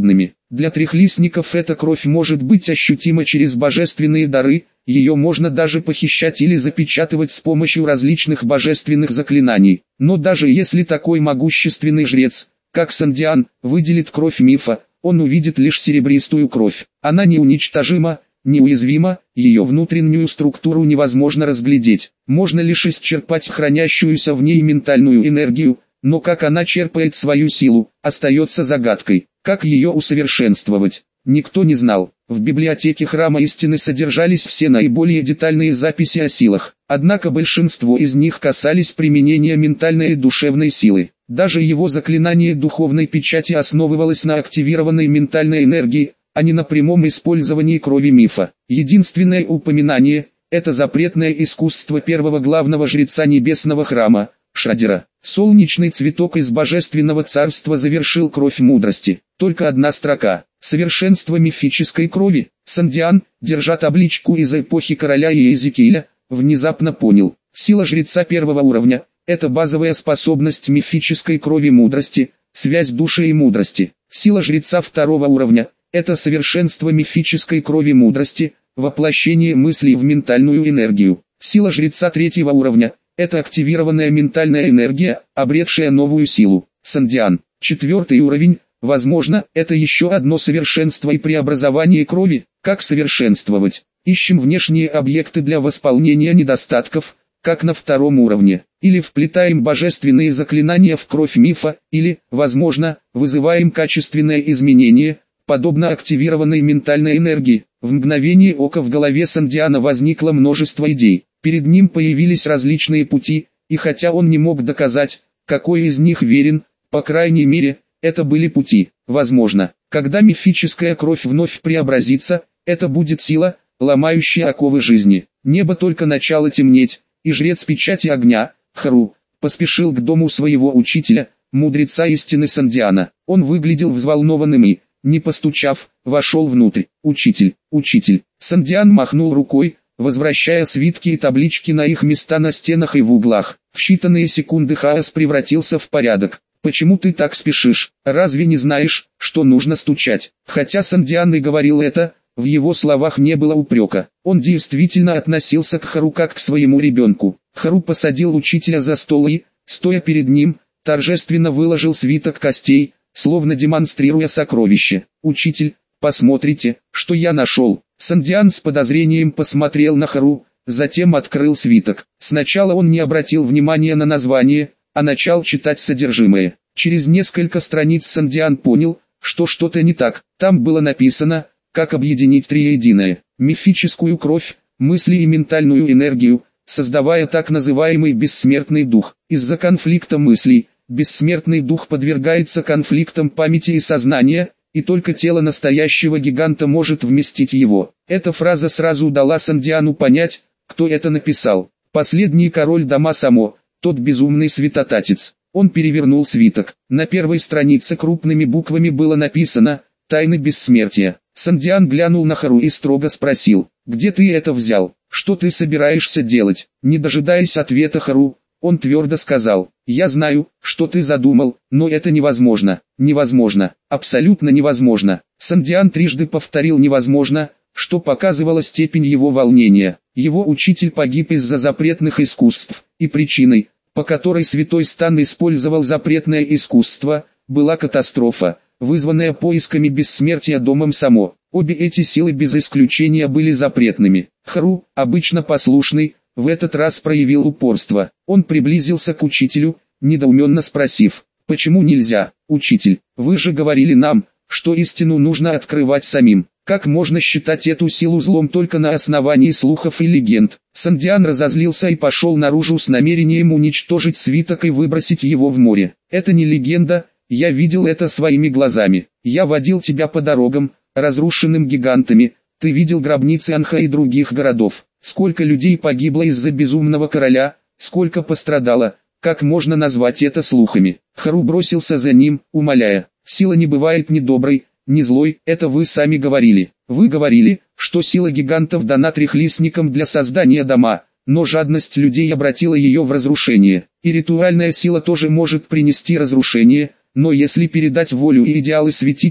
Speaker 1: Для трехлистников эта кровь может быть ощутима через божественные дары, ее можно даже похищать или запечатывать с помощью различных божественных заклинаний. Но даже если такой могущественный жрец, как Сандиан, выделит кровь мифа, он увидит лишь серебристую кровь. Она неуничтожима, неуязвима, ее внутреннюю структуру невозможно разглядеть. Можно лишь исчерпать хранящуюся в ней ментальную энергию, но как она черпает свою силу, остается загадкой. Как ее усовершенствовать, никто не знал. В библиотеке Храма Истины содержались все наиболее детальные записи о силах, однако большинство из них касались применения ментальной и душевной силы. Даже его заклинание духовной печати основывалось на активированной ментальной энергии, а не на прямом использовании крови мифа. Единственное упоминание – это запретное искусство первого главного жреца Небесного Храма, Шрадера. Солнечный цветок из Божественного Царства завершил кровь мудрости. Только одна строка. Совершенство мифической крови. Сандиан, держа табличку из эпохи короля Иезекииля, внезапно понял. Сила жреца первого уровня – это базовая способность мифической крови мудрости, связь души и мудрости. Сила жреца второго уровня – это совершенство мифической крови мудрости, воплощение мыслей в ментальную энергию. Сила жреца третьего уровня – это активированная ментальная энергия, обретшая новую силу. Сандиан. Четвертый уровень, возможно, это еще одно совершенство и преобразование крови. Как совершенствовать? Ищем внешние объекты для восполнения недостатков, как на втором уровне. Или вплетаем божественные заклинания в кровь мифа, или, возможно, вызываем качественное изменение, подобно активированной ментальной энергии. В мгновение ока в голове Сандиана возникло множество идей. Перед ним появились различные пути, и хотя он не мог доказать, какой из них верен, по крайней мере, это были пути. Возможно, когда мифическая кровь вновь преобразится, это будет сила, ломающая оковы жизни. Небо только начало темнеть, и жрец печати огня, Хару, поспешил к дому своего учителя, мудреца истины Сандиана. Он выглядел взволнованным и, не постучав, вошел внутрь. «Учитель, учитель!» Сандиан махнул рукой, возвращая свитки и таблички на их места на стенах и в углах. В считанные секунды хаос превратился в порядок. «Почему ты так спешишь? Разве не знаешь, что нужно стучать?» Хотя Сандиан и говорил это, в его словах не было упрека. Он действительно относился к Хару как к своему ребенку. Хару посадил учителя за стол и, стоя перед ним, торжественно выложил свиток костей, словно демонстрируя сокровище. «Учитель, посмотрите, что я нашел». Сандиан с подозрением посмотрел на Хару, затем открыл свиток. Сначала он не обратил внимания на название, а начал читать содержимое. Через несколько страниц Сандиан понял, что что-то не так. Там было написано, как объединить триединое, мифическую кровь, мысли и ментальную энергию, создавая так называемый бессмертный дух. Из-за конфликта мыслей, бессмертный дух подвергается конфликтам памяти и сознания, и только тело настоящего гиганта может вместить его. Эта фраза сразу дала Сандиану понять, кто это написал. Последний король дома Само, тот безумный святотатец. Он перевернул свиток. На первой странице крупными буквами было написано «Тайны бессмертия». Сандиан глянул на Хару и строго спросил: «Где ты это взял? Что ты собираешься делать?» Не дожидаясь ответа Хару, он твердо сказал: «Я знаю, что ты задумал, но это невозможно, невозможно, абсолютно невозможно». Сандиан трижды повторил «невозможно», что показывало степень его волнения. Его учитель погиб из-за запретных искусств, и причиной, по которой Святой Стан использовал запретное искусство, была катастрофа, вызванная поисками бессмертия домом Само. Обе эти силы без исключения были запретными. Хару, обычно послушный, в этот раз проявил упорство. Он приблизился к учителю, недоуменно спросив: «Почему нельзя, учитель? Вы же говорили нам, что истину нужно открывать самим. Как можно считать эту силу злом только на основании слухов и легенд?» Сандиан разозлился и пошел наружу с намерением уничтожить свиток и выбросить его в море. «Это не легенда, я видел это своими глазами. Я водил тебя по дорогам, разрушенным гигантами, ты видел гробницы Анха и других городов. Сколько людей погибло из-за безумного короля, сколько пострадало, как можно назвать это слухами?» Хару бросился за ним, умоляя: «Сила не бывает ни доброй, ни злой, это вы сами говорили. Вы говорили, что сила гигантов дана трехлистникам для создания дома, но жадность людей обратила ее в разрушение. И ритуальная сила тоже может принести разрушение, но если передать волю и идеалы святителя,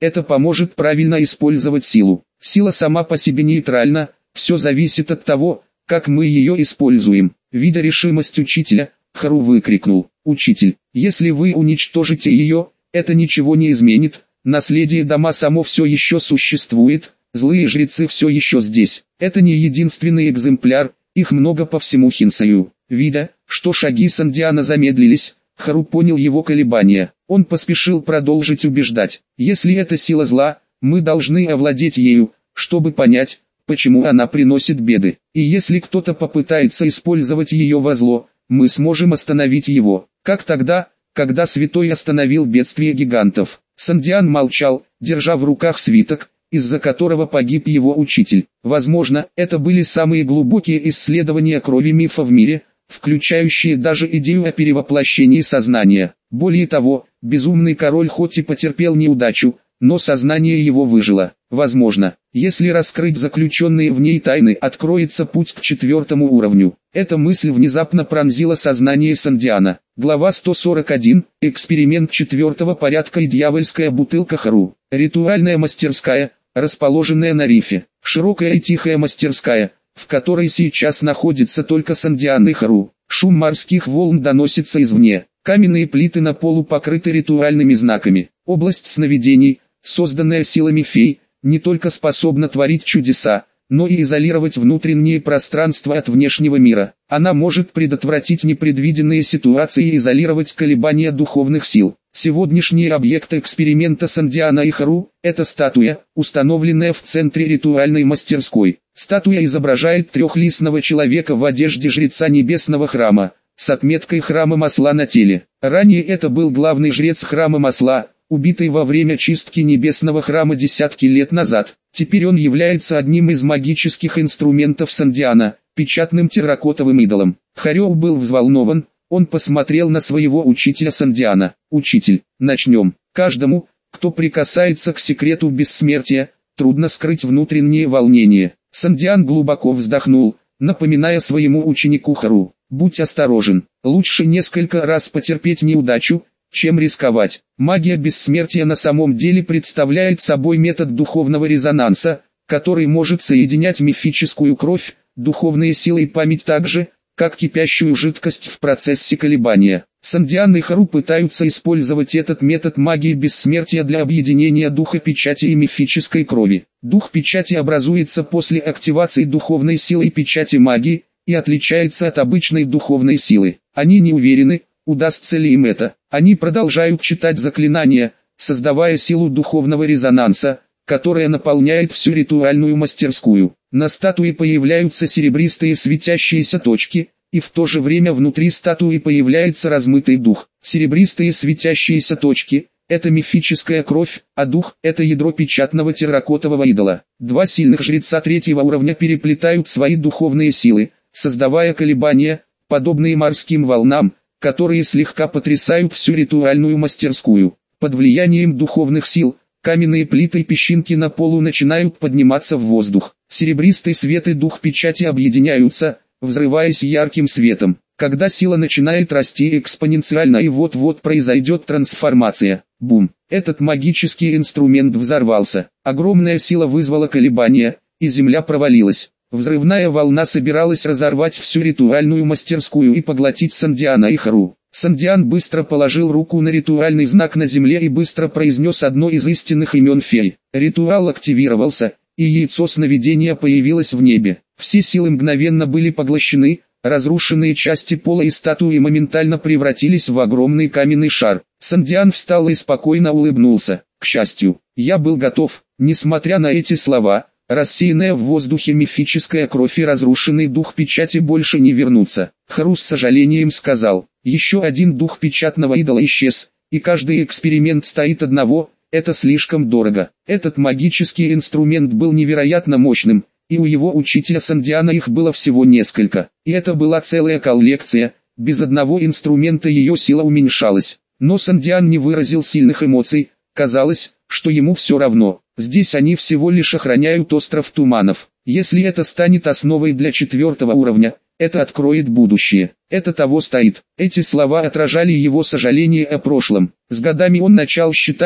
Speaker 1: Это поможет правильно использовать силу. Сила сама по себе нейтральна, все зависит от того, как мы ее используем. Видя решимость учителя, Хару выкрикнул: «Учитель, если вы уничтожите ее, это ничего не изменит, наследие дома само все еще существует, злые жрецы все еще здесь. Это не единственный экземпляр, их много по всему Хинсаю». Видя, что шаги Сандиана замедлились, Хару понял его колебания. Он поспешил продолжить убеждать: «Если это сила зла, мы должны овладеть ею, чтобы понять, почему она приносит беды. И если кто-то попытается использовать ее во зло, мы сможем остановить его, как тогда, когда Святой остановил бедствие гигантов». Сандиан молчал, держа в руках свиток, из-за которого погиб его учитель. Возможно, это были самые глубокие исследования крови мифа в мире, включающие даже идею о перевоплощении сознания. Более того, безумный король хоть и потерпел неудачу, но сознание его выжило. Возможно, если раскрыть заключенные в ней тайны, откроется путь к четвертому уровню. Эта мысль внезапно пронзила сознание Сандиана. Глава сто сорок один. Эксперимент четвертого порядка и дьявольская бутылка Хару. Ритуальная мастерская, расположенная на рифе. Широкая и тихая мастерская, в которой сейчас находится только Сандиан и Хару. Шум морских волн доносится извне. Каменные плиты на полу покрыты ритуальными знаками. Область сновидений, созданная силами фей, не только способна творить чудеса, но и изолировать внутреннее пространство от внешнего мира. Она может предотвратить непредвиденные ситуации и изолировать колебания духовных сил. Сегодняшний объект эксперимента Сандиана и Хару – это статуя, установленная в центре ритуальной мастерской. Статуя изображает трехлистного человека в одежде жреца небесного храма, с отметкой храма масла на теле. Ранее это был главный жрец храма масла, убитый во время чистки небесного храма десятки лет назад. Теперь он является одним из магических инструментов Сандиана, печатным терракотовым идолом. Харю был взволнован, он посмотрел на своего учителя Сандиана. «Учитель, начнем. Каждому, кто прикасается к секрету бессмертия, трудно скрыть внутреннее волнение». Сандиан глубоко вздохнул, напоминая своему ученику Хару: «Будь осторожен, лучше несколько раз потерпеть неудачу, чем рисковать». Магия бессмертия на самом деле представляет собой метод духовного резонанса, который может соединять мифическую кровь, духовные силы и память так же, как кипящую жидкость в процессе колебания. Сандиан и Хару пытаются использовать этот метод магии бессмертия для объединения духа печати и мифической крови. Дух печати образуется после активации духовной силы печати магии, и отличается от обычной духовной силы. Они не уверены, удастся ли им это. Они продолжают читать заклинания, создавая силу духовного резонанса, которая наполняет всю ритуальную мастерскую. На статуе появляются серебристые светящиеся точки, и в то же время внутри статуи появляется размытый дух. Серебристые светящиеся точки – это мифическая кровь, а дух – это ядро печатного терракотового идола. Два сильных жреца третьего уровня переплетают свои духовные силы, создавая колебания, подобные морским волнам, которые слегка потрясают всю ритуальную мастерскую. Под влиянием духовных сил, каменные плиты и песчинки на полу начинают подниматься в воздух. Серебристый свет и дух печати объединяются, взрываясь ярким светом. Когда сила начинает расти экспоненциально и вот-вот произойдет трансформация. Бум! Этот магический инструмент взорвался. Огромная сила вызвала колебания, и земля провалилась. Взрывная волна собиралась разорвать всю ритуальную мастерскую и поглотить Сандиана и Хару. Сандиан быстро положил руку на ритуальный знак на земле и быстро произнес одно из истинных имен фей. Ритуал активировался, и яйцо сновидения появилось в небе. Все силы мгновенно были поглощены, разрушенные части пола и статуи моментально превратились в огромный каменный шар. Сандиан встал и спокойно улыбнулся. К счастью, я был готов, несмотря на эти слова. Рассеянная в воздухе мифическая кровь и разрушенный дух печати больше не вернутся. Хару с сожалением сказал: еще один дух печатного идола исчез, и каждый эксперимент стоит одного, это слишком дорого. Этот магический инструмент был невероятно мощным, и у его учителя Сандиана их было всего несколько. И это была целая коллекция, без одного инструмента ее сила уменьшалась. Но Сандиан не выразил сильных эмоций, казалось, что ему все равно. Здесь они всего лишь охраняют остров туманов. Если это станет основой для четвертого уровня, это откроет будущее. Это того стоит. Эти слова отражали его сожаление о прошлом. С годами он начал считать,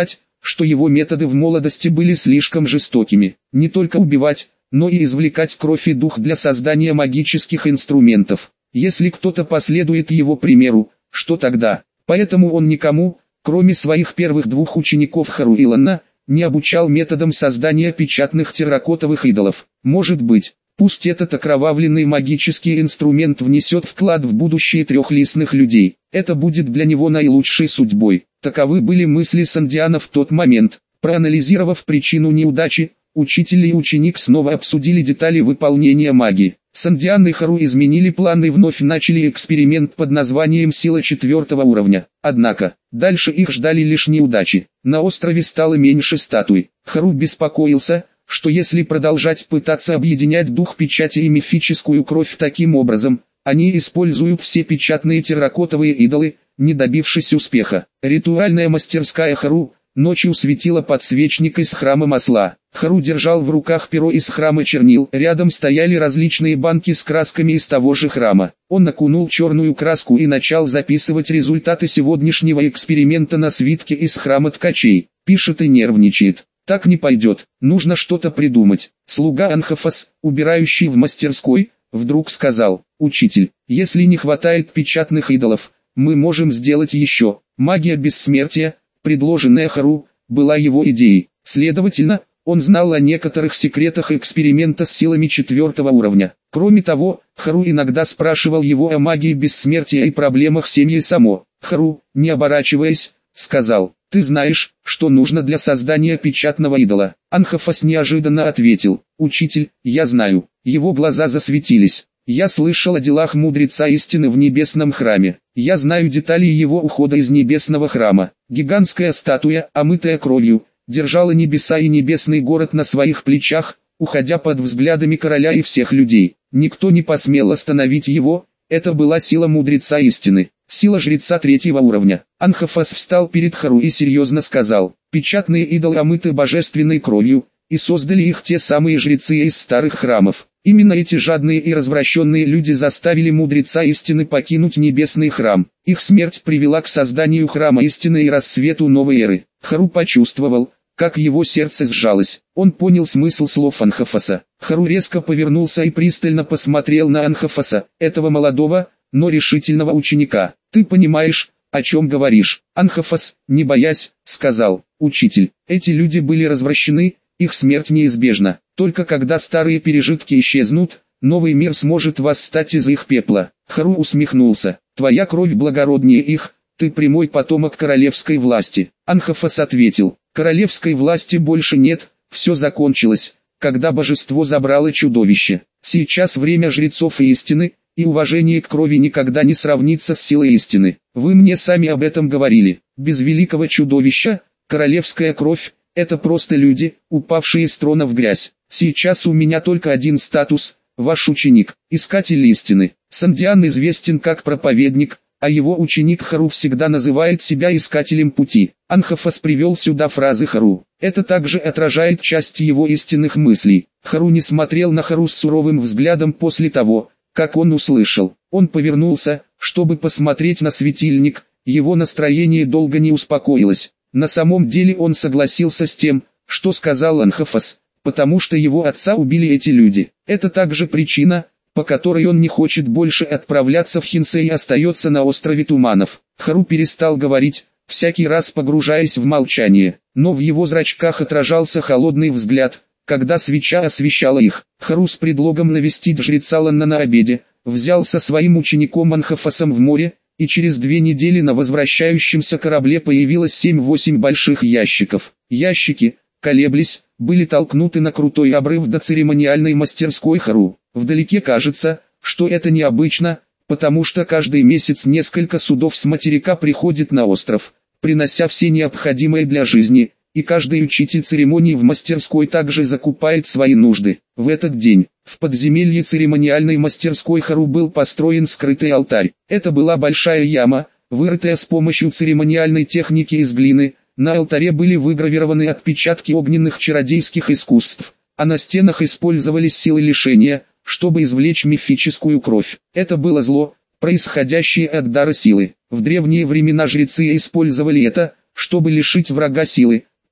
Speaker 1: что его методы в молодости были слишком жестокими. Не только убивать, но и извлекать кровь и дух для создания магических инструментов. Если кто-то последует его примеру, что тогда? Поэтому он никому, кроме своих первых двух учеников Харуилана, не обучал методам создания печатных терракотовых идолов. Может быть, пусть этот окровавленный магический инструмент внесет вклад в будущее трехлистных людей. Это будет для него наилучшей судьбой. Таковы были мысли Сандиана в тот момент. Проанализировав причину неудачи, учитель и ученик снова обсудили детали выполнения магии. Сандиан и Хару изменили планы и вновь начали эксперимент под названием «Сила четвертого уровня». Однако, дальше их ждали лишь неудачи. На острове стало меньше статуй. Хару беспокоился, что если продолжать пытаться объединять дух печати и мифическую кровь таким образом, они используют все печатные терракотовые идолы, не добившись успеха. Ритуальная мастерская Хару ночью светила подсвечник из храма масла. Хару держал в руках перо из храма чернил. Рядом стояли различные банки с красками из того же храма. Он окунул черную краску и начал записывать результаты сегодняшнего эксперимента на свитке из храма ткачей. Пишет и нервничает. Так не пойдет, нужно что-то придумать. Слуга Анхафас, убирающий в мастерской, вдруг сказал: «Учитель, если не хватает печатных идолов, мы можем сделать еще». Магия бессмертия, предложенная Хару, была его идеей. Следовательно, он знал о некоторых секретах эксперимента с силами четвертого уровня. Кроме того, Хару иногда спрашивал его о магии бессмертия и проблемах семьи Само. Хару, не оборачиваясь, сказал: «Ты знаешь, что нужно для создания печатного идола?» Анхафас неожиданно ответил: «Учитель, я знаю». Его глаза засветились. «Я слышал о делах мудреца истины в небесном храме. Я знаю детали его ухода из небесного храма. Гигантская статуя, омытая кровью, держала небеса и небесный город на своих плечах, уходя под взглядами короля и всех людей. Никто не посмел остановить его. Это была сила мудреца истины, сила жреца третьего уровня». Анхафас встал перед Хару и серьезно сказал: «Печатные идолы омыты божественной кровью, и создали их те самые жрецы из старых храмов. Именно эти жадные и развращенные люди заставили мудреца истины покинуть небесный храм. Их смерть привела к созданию храма истины и расцвету новой эры». Хару почувствовал, как его сердце сжалось. Он понял смысл слов Анхафаса. Хару резко повернулся и пристально посмотрел на Анхафаса, этого молодого, но решительного ученика. «Ты понимаешь, о чем говоришь?» Анхафас, не боясь, сказал: «Учитель, эти люди были развращены, их смерть неизбежна. Только когда старые пережитки исчезнут, новый мир сможет восстать из их пепла». Хару усмехнулся: «Твоя кровь благороднее их, ты прямой потомок королевской власти». Анхафас ответил: «Королевской власти больше нет, все закончилось, когда божество забрало чудовище. Сейчас время жрецов и истины, и уважение к крови никогда не сравнится с силой истины. Вы мне сами об этом говорили. Без великого чудовища, королевская кровь — это просто люди, упавшие с трона в грязь. Сейчас у меня только один статус — ваш ученик, искатель истины». Сандиан известен как проповедник, а его ученик Хару всегда называет себя искателем пути. Анхафас привел сюда фразы Хару. Это также отражает часть его истинных мыслей. Хару не смотрел на Хару с суровым взглядом после того, как он услышал. Он повернулся, чтобы посмотреть на светильник. Его настроение долго не успокоилось. На самом деле он согласился с тем, что сказал Анхафас, потому что его отца убили эти люди. Это также причина, по которой он не хочет больше отправляться в Хинсе и остается на острове Туманов. Хару перестал говорить, всякий раз погружаясь в молчание, но в его зрачках отражался холодный взгляд, когда свеча освещала их. Хару с предлогом навестить жреца Ланна на обеде, взял со своим учеником Анхафасом в море, и через две недели на возвращающемся корабле появилось семь-восемь больших ящиков. Ящики, колеблясь, были толкнуты на крутой обрыв до церемониальной мастерской Хару. Вдалеке кажется, что это необычно, потому что каждый месяц несколько судов с материка приходит на остров, принося все необходимое для жизни, и каждый учитель церемонии в мастерской также закупает свои нужды. В этот день, в подземелье церемониальной мастерской Хару был построен скрытый алтарь. Это была большая яма, вырытая с помощью церемониальной техники из глины. На алтаре были выгравированы отпечатки огненных чародейских искусств, а на стенах использовались силы лишения, чтобы извлечь мифическую кровь. Это было зло, происходящее от дара силы. В древние времена жрецы использовали это, чтобы лишить врага силы,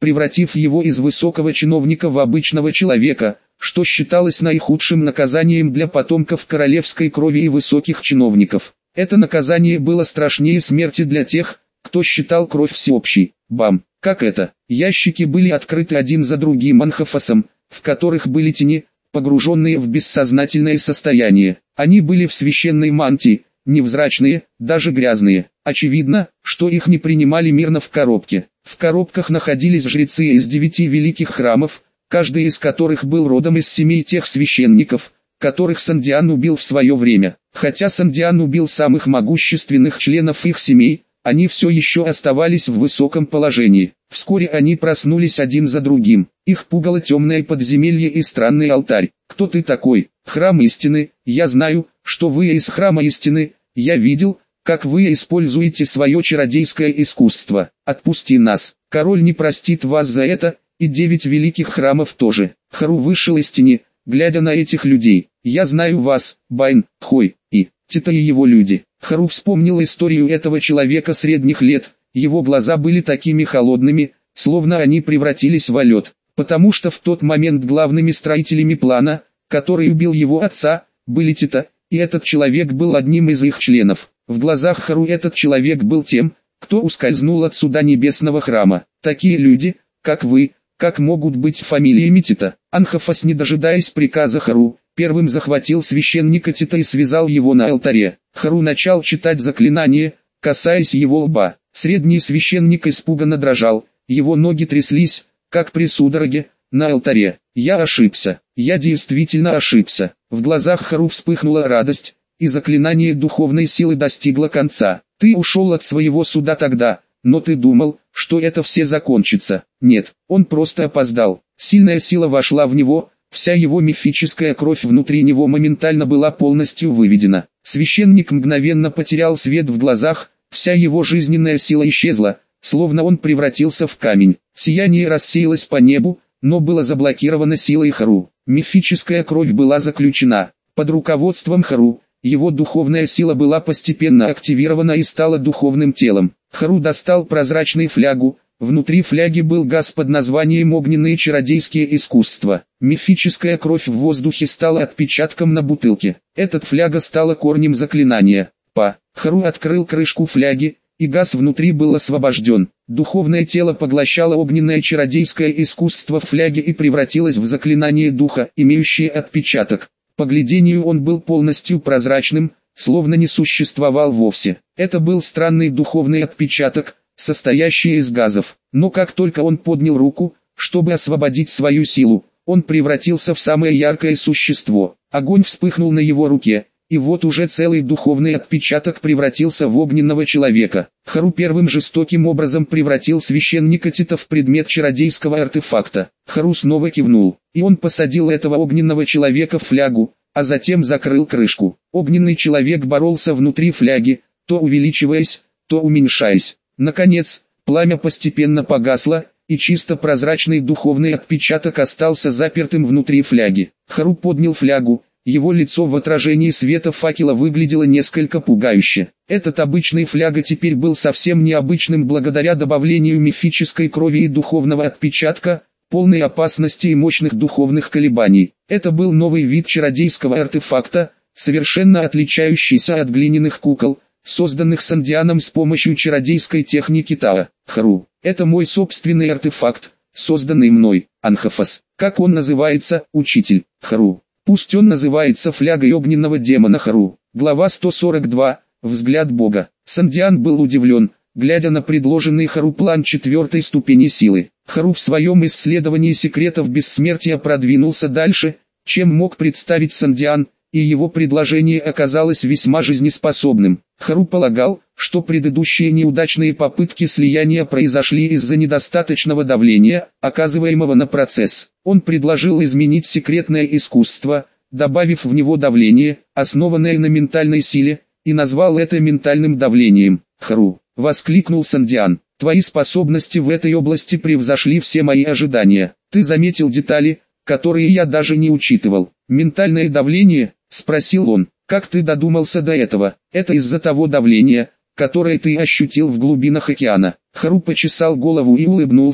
Speaker 1: превратив его из высокого чиновника в обычного человека, что считалось наихудшим наказанием для потомков королевской крови и высоких чиновников. Это наказание было страшнее смерти для тех, кто считал кровь всеобщей. Бам! Как это? Ящики были открыты один за другим анхофосом, в которых были тени, погруженные в бессознательное состояние. Они были в священной мантии, невзрачные, даже грязные. Очевидно, что их не принимали мирно в коробке. В коробках находились жрецы из девяти великих храмов, каждый из которых был родом из семей тех священников, которых Сандиан убил в свое время. Хотя Сандиан убил самых могущественных членов их семей, они все еще оставались в высоком положении. Вскоре они проснулись один за другим. Их пугало темное подземелье и странный алтарь. «Кто ты такой? Храм истины. Я знаю, что вы из храма истины. Я видел, как вы используете свое чародейское искусство. Отпусти нас. Король не простит вас за это, и девять великих храмов тоже». Хару вышел из тени, глядя на этих людей. «Я знаю вас, Байн, Хой, и Тита и его люди». Хару вспомнил историю этого человека средних лет. Его глаза были такими холодными, словно они превратились в лед, потому что в тот момент главными строителями плана, который убил его отца, были Тита, и этот человек был одним из их членов. В глазах Хару этот человек был тем, кто ускользнул от суда небесного храма. Такие люди, как вы, как могут быть фамилиями Тита? Анхофос, не дожидаясь приказа Хару, первым захватил священника Тита и связал его на алтаре. Хару начал читать заклинание, касаясь его лба. Средний священник испуганно дрожал, его ноги тряслись, как при судороге, на алтаре. «Я ошибся, я действительно ошибся». В глазах Хару вспыхнула радость, и заклинание духовной силы достигло конца. «Ты ушел от своего суда тогда, но ты думал, что это все закончится». Нет, он просто опоздал. Сильная сила вошла в него, вся его мифическая кровь внутри него моментально была полностью выведена. Священник мгновенно потерял свет в глазах, вся его жизненная сила исчезла, словно он превратился в камень. Сияние рассеялось по небу, но было заблокировано силой Хару. Мифическая кровь была заключена. Под руководством Хару, его духовная сила была постепенно активирована и стала духовным телом. Хару достал прозрачную флягу, внутри фляги был газ под названием «Огненные чародейские искусства». Мифическая кровь в воздухе стала отпечатком на бутылке. Этот фляга стала корнем заклинания. Па. Хару открыл крышку фляги, и газ внутри был освобожден. Духовное тело поглощало огненное чародейское искусство в фляге и превратилось в заклинание духа, имеющее отпечаток. По глядению он был полностью прозрачным, словно не существовал вовсе. Это был странный духовный отпечаток, состоящий из газов. Но как только он поднял руку, чтобы освободить свою силу, он превратился в самое яркое существо. Огонь вспыхнул на его руке, и вот уже целый духовный отпечаток превратился в огненного человека. Хару первым жестоким образом превратил священника Тита в предмет чародейского артефакта. Хару снова кивнул, и он посадил этого огненного человека в флягу, а затем закрыл крышку. Огненный человек боролся внутри фляги, то увеличиваясь, то уменьшаясь. Наконец, пламя постепенно погасло, и чисто прозрачный духовный отпечаток остался запертым внутри фляги. Хару поднял флягу, его лицо в отражении света факела выглядело несколько пугающе. Этот обычный фляга теперь был совсем необычным благодаря добавлению мифической крови и духовного отпечатка, полной опасности и мощных духовных колебаний. Это был новый вид чародейского артефакта, совершенно отличающийся от глиняных кукол, созданных Сандианом с помощью чародейской техники Таа. Хару, это мой собственный артефакт, созданный мной. Анхофос, как он называется, учитель? Хару, пусть он называется флягой огненного демона Хару. Глава сто сорок два. Взгляд Бога. Сандиан был удивлен, глядя на предложенный Хару план четвертой ступени силы. Хару в своем исследовании секретов бессмертия продвинулся дальше, чем мог представить Сандиан, и его предложение оказалось весьма жизнеспособным. Хару полагал, что предыдущие неудачные попытки слияния произошли из-за недостаточного давления, оказываемого на процесс. Он предложил изменить секретное искусство, добавив в него давление, основанное на ментальной силе, и назвал это ментальным давлением. «Хару», — воскликнул Сандиан, — «твои способности в этой области превзошли все мои ожидания. Ты заметил детали, которые я даже не учитывал». «Ментальное давление?» — спросил он. «Как ты додумался до этого?» «Это из-за того давления, которое ты ощутил в глубинах океана». Хару почесал голову и улыбнулся,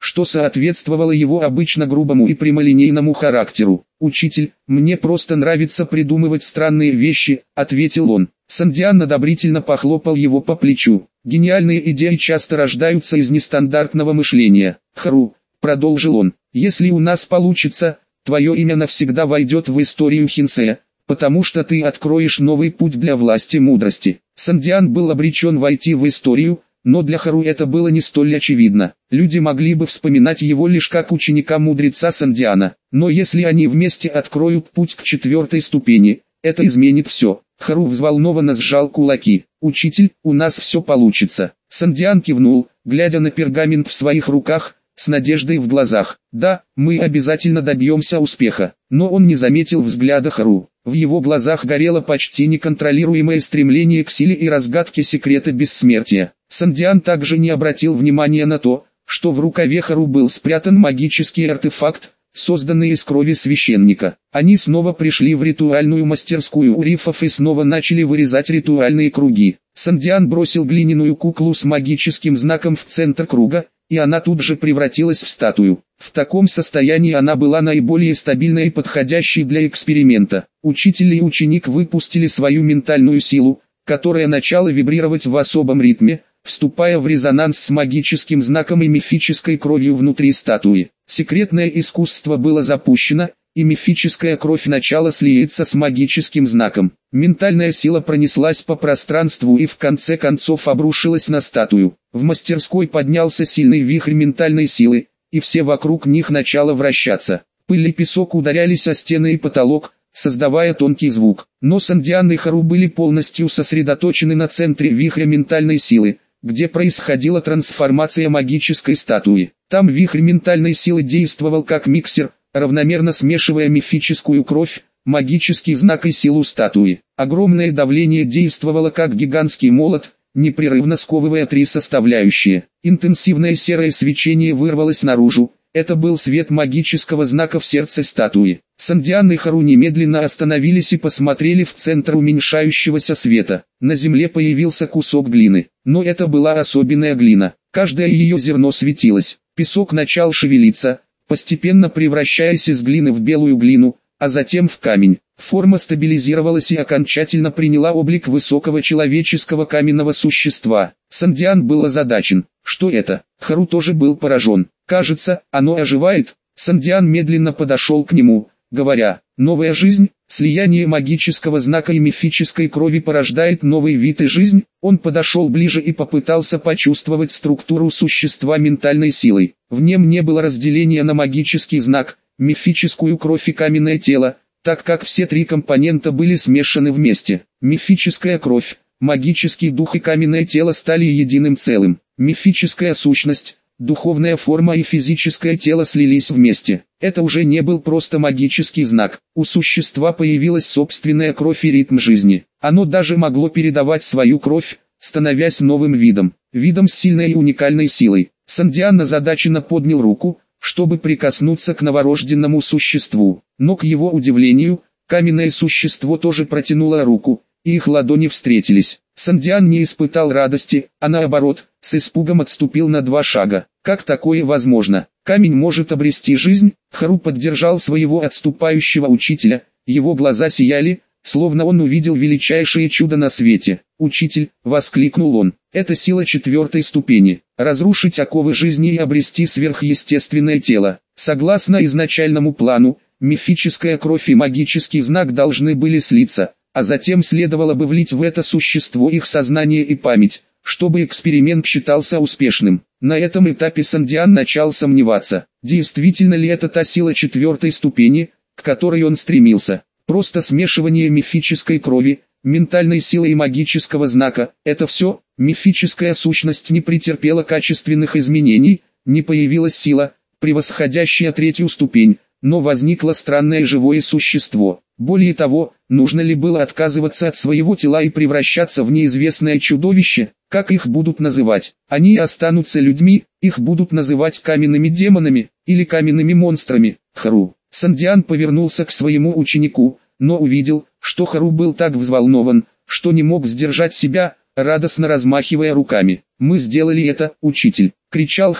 Speaker 1: что соответствовало его обычно грубому и прямолинейному характеру. «Учитель, мне просто нравится придумывать странные вещи», — ответил он. Сандиан одобрительно похлопал его по плечу. «Гениальные идеи часто рождаются из нестандартного мышления. Хару», — продолжил он, — «если у нас получится, твое имя навсегда войдет в историю Хинсея, потому что ты откроешь новый путь для власти мудрости». Сандиан был обречен войти в историю, но для Хару это было не столь очевидно. Люди могли бы вспоминать его лишь как ученика-мудреца Сандиана, но если они вместе откроют путь к четвертой ступени, это изменит все. Хару взволнованно сжал кулаки. «Учитель, у нас все получится». Сандиан кивнул, глядя на пергамент в своих руках, с надеждой в глазах. «Да, мы обязательно добьемся успеха». Но он не заметил взгляда Хару. В его глазах горело почти неконтролируемое стремление к силе и разгадке секрета бессмертия. Сандиан также не обратил внимания на то, что в рукаве Хару был спрятан магический артефакт, созданный из крови священника. Они снова пришли в ритуальную мастерскую у рифов и снова начали вырезать ритуальные круги. Сандиан бросил глиняную куклу с магическим знаком в центр круга, и она тут же превратилась в статую. В таком состоянии она была наиболее стабильной и подходящей для эксперимента. Учитель и ученик выпустили свою ментальную силу, которая начала вибрировать в особом ритме, вступая в резонанс с магическим знаком и мифической кровью внутри статуи. Секретное искусство было запущено, и мифическая кровь начала слияться с магическим знаком. Ментальная сила пронеслась по пространству и в конце концов обрушилась на статую. В мастерской поднялся сильный вихрь ментальной силы, и все вокруг них начало вращаться. Пыль и песок ударялись о стены и потолок, создавая тонкий звук. Но Сандиан и Хару были полностью сосредоточены на центре вихря ментальной силы, где происходила трансформация магической статуи. Там вихрь ментальной силы действовал как миксер, равномерно смешивая мифическую кровь, магический знак и силу статуи. Огромное давление действовало как гигантский молот, непрерывно сковывая три составляющие. Интенсивное серое свечение вырвалось наружу. Это был свет магического знака в сердце статуи. Сандиан и Хару немедленно остановились и посмотрели в центр уменьшающегося света. На земле появился кусок глины. Но это была особенная глина. Каждое ее зерно светилось. Песок начал шевелиться, постепенно превращаясь из глины в белую глину, а затем в камень. Форма стабилизировалась и окончательно приняла облик высокого человеческого каменного существа. Сандиан был озадачен. Что это? Хару тоже был поражен. Кажется, оно оживает. Сандиан медленно подошел к нему, говоря: «Новая жизнь, слияние магического знака и мифической крови порождает новый вид и жизнь». Он подошел ближе и попытался почувствовать структуру существа ментальной силой. В нем не было разделения на магический знак, мифическую кровь и каменное тело, так как все три компонента были смешаны вместе. Мифическая кровь, магический дух и каменное тело стали единым целым. Мифическая сущность, духовная форма и физическое тело слились вместе. Это уже не был просто магический знак. У существа появилась собственная кровь и ритм жизни. Оно даже могло передавать свою кровь, становясь новым видом. Видом с сильной и уникальной силой. Сандиан озадаченно поднял руку, чтобы прикоснуться к новорожденному существу. Но к его удивлению, каменное существо тоже протянуло руку, и их ладони встретились. Сандиан не испытал радости, а наоборот, с испугом отступил на два шага. Как такое возможно? Камень может обрести жизнь? Хару поддержал своего отступающего учителя, его глаза сияли, словно он увидел величайшее чудо на свете. «Учитель», — воскликнул он, — «это сила четвертой ступени, разрушить оковы жизни и обрести сверхъестественное тело». Согласно изначальному плану, мифическая кровь и магический знак должны были слиться, а затем следовало бы влить в это существо их сознание и память, чтобы эксперимент считался успешным. На этом этапе Сандиан начал сомневаться, действительно ли это та сила четвертой ступени, к которой он стремился. Просто смешивание мифической крови, ментальной силы и магического знака – это все. Мифическая сущность не претерпела качественных изменений, не появилась сила, превосходящая третью ступень, но возникло странное живое существо. Более того, нужно ли было отказываться от своего тела и превращаться в неизвестное чудовище? Как их будут называть? Они останутся людьми, их будут называть каменными демонами, или каменными монстрами. Хару. Сандиан повернулся к своему ученику, но увидел, что Хару был так взволнован, что не мог сдержать себя, радостно размахивая руками. «Мы сделали это, учитель!» — кричал Хару.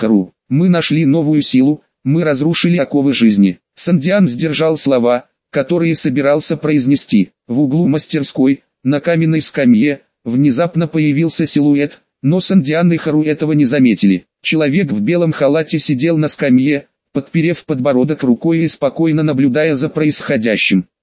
Speaker 1: Мы нашли новую силу, мы разрушили оковы жизни. Сандиан сдержал слова, которые собирался произнести. В углу мастерской, на каменной скамье, внезапно появился силуэт, но Сандиан и Хару этого не заметили. Человек в белом халате сидел на скамье, подперев подбородок рукой и спокойно наблюдая за происходящим.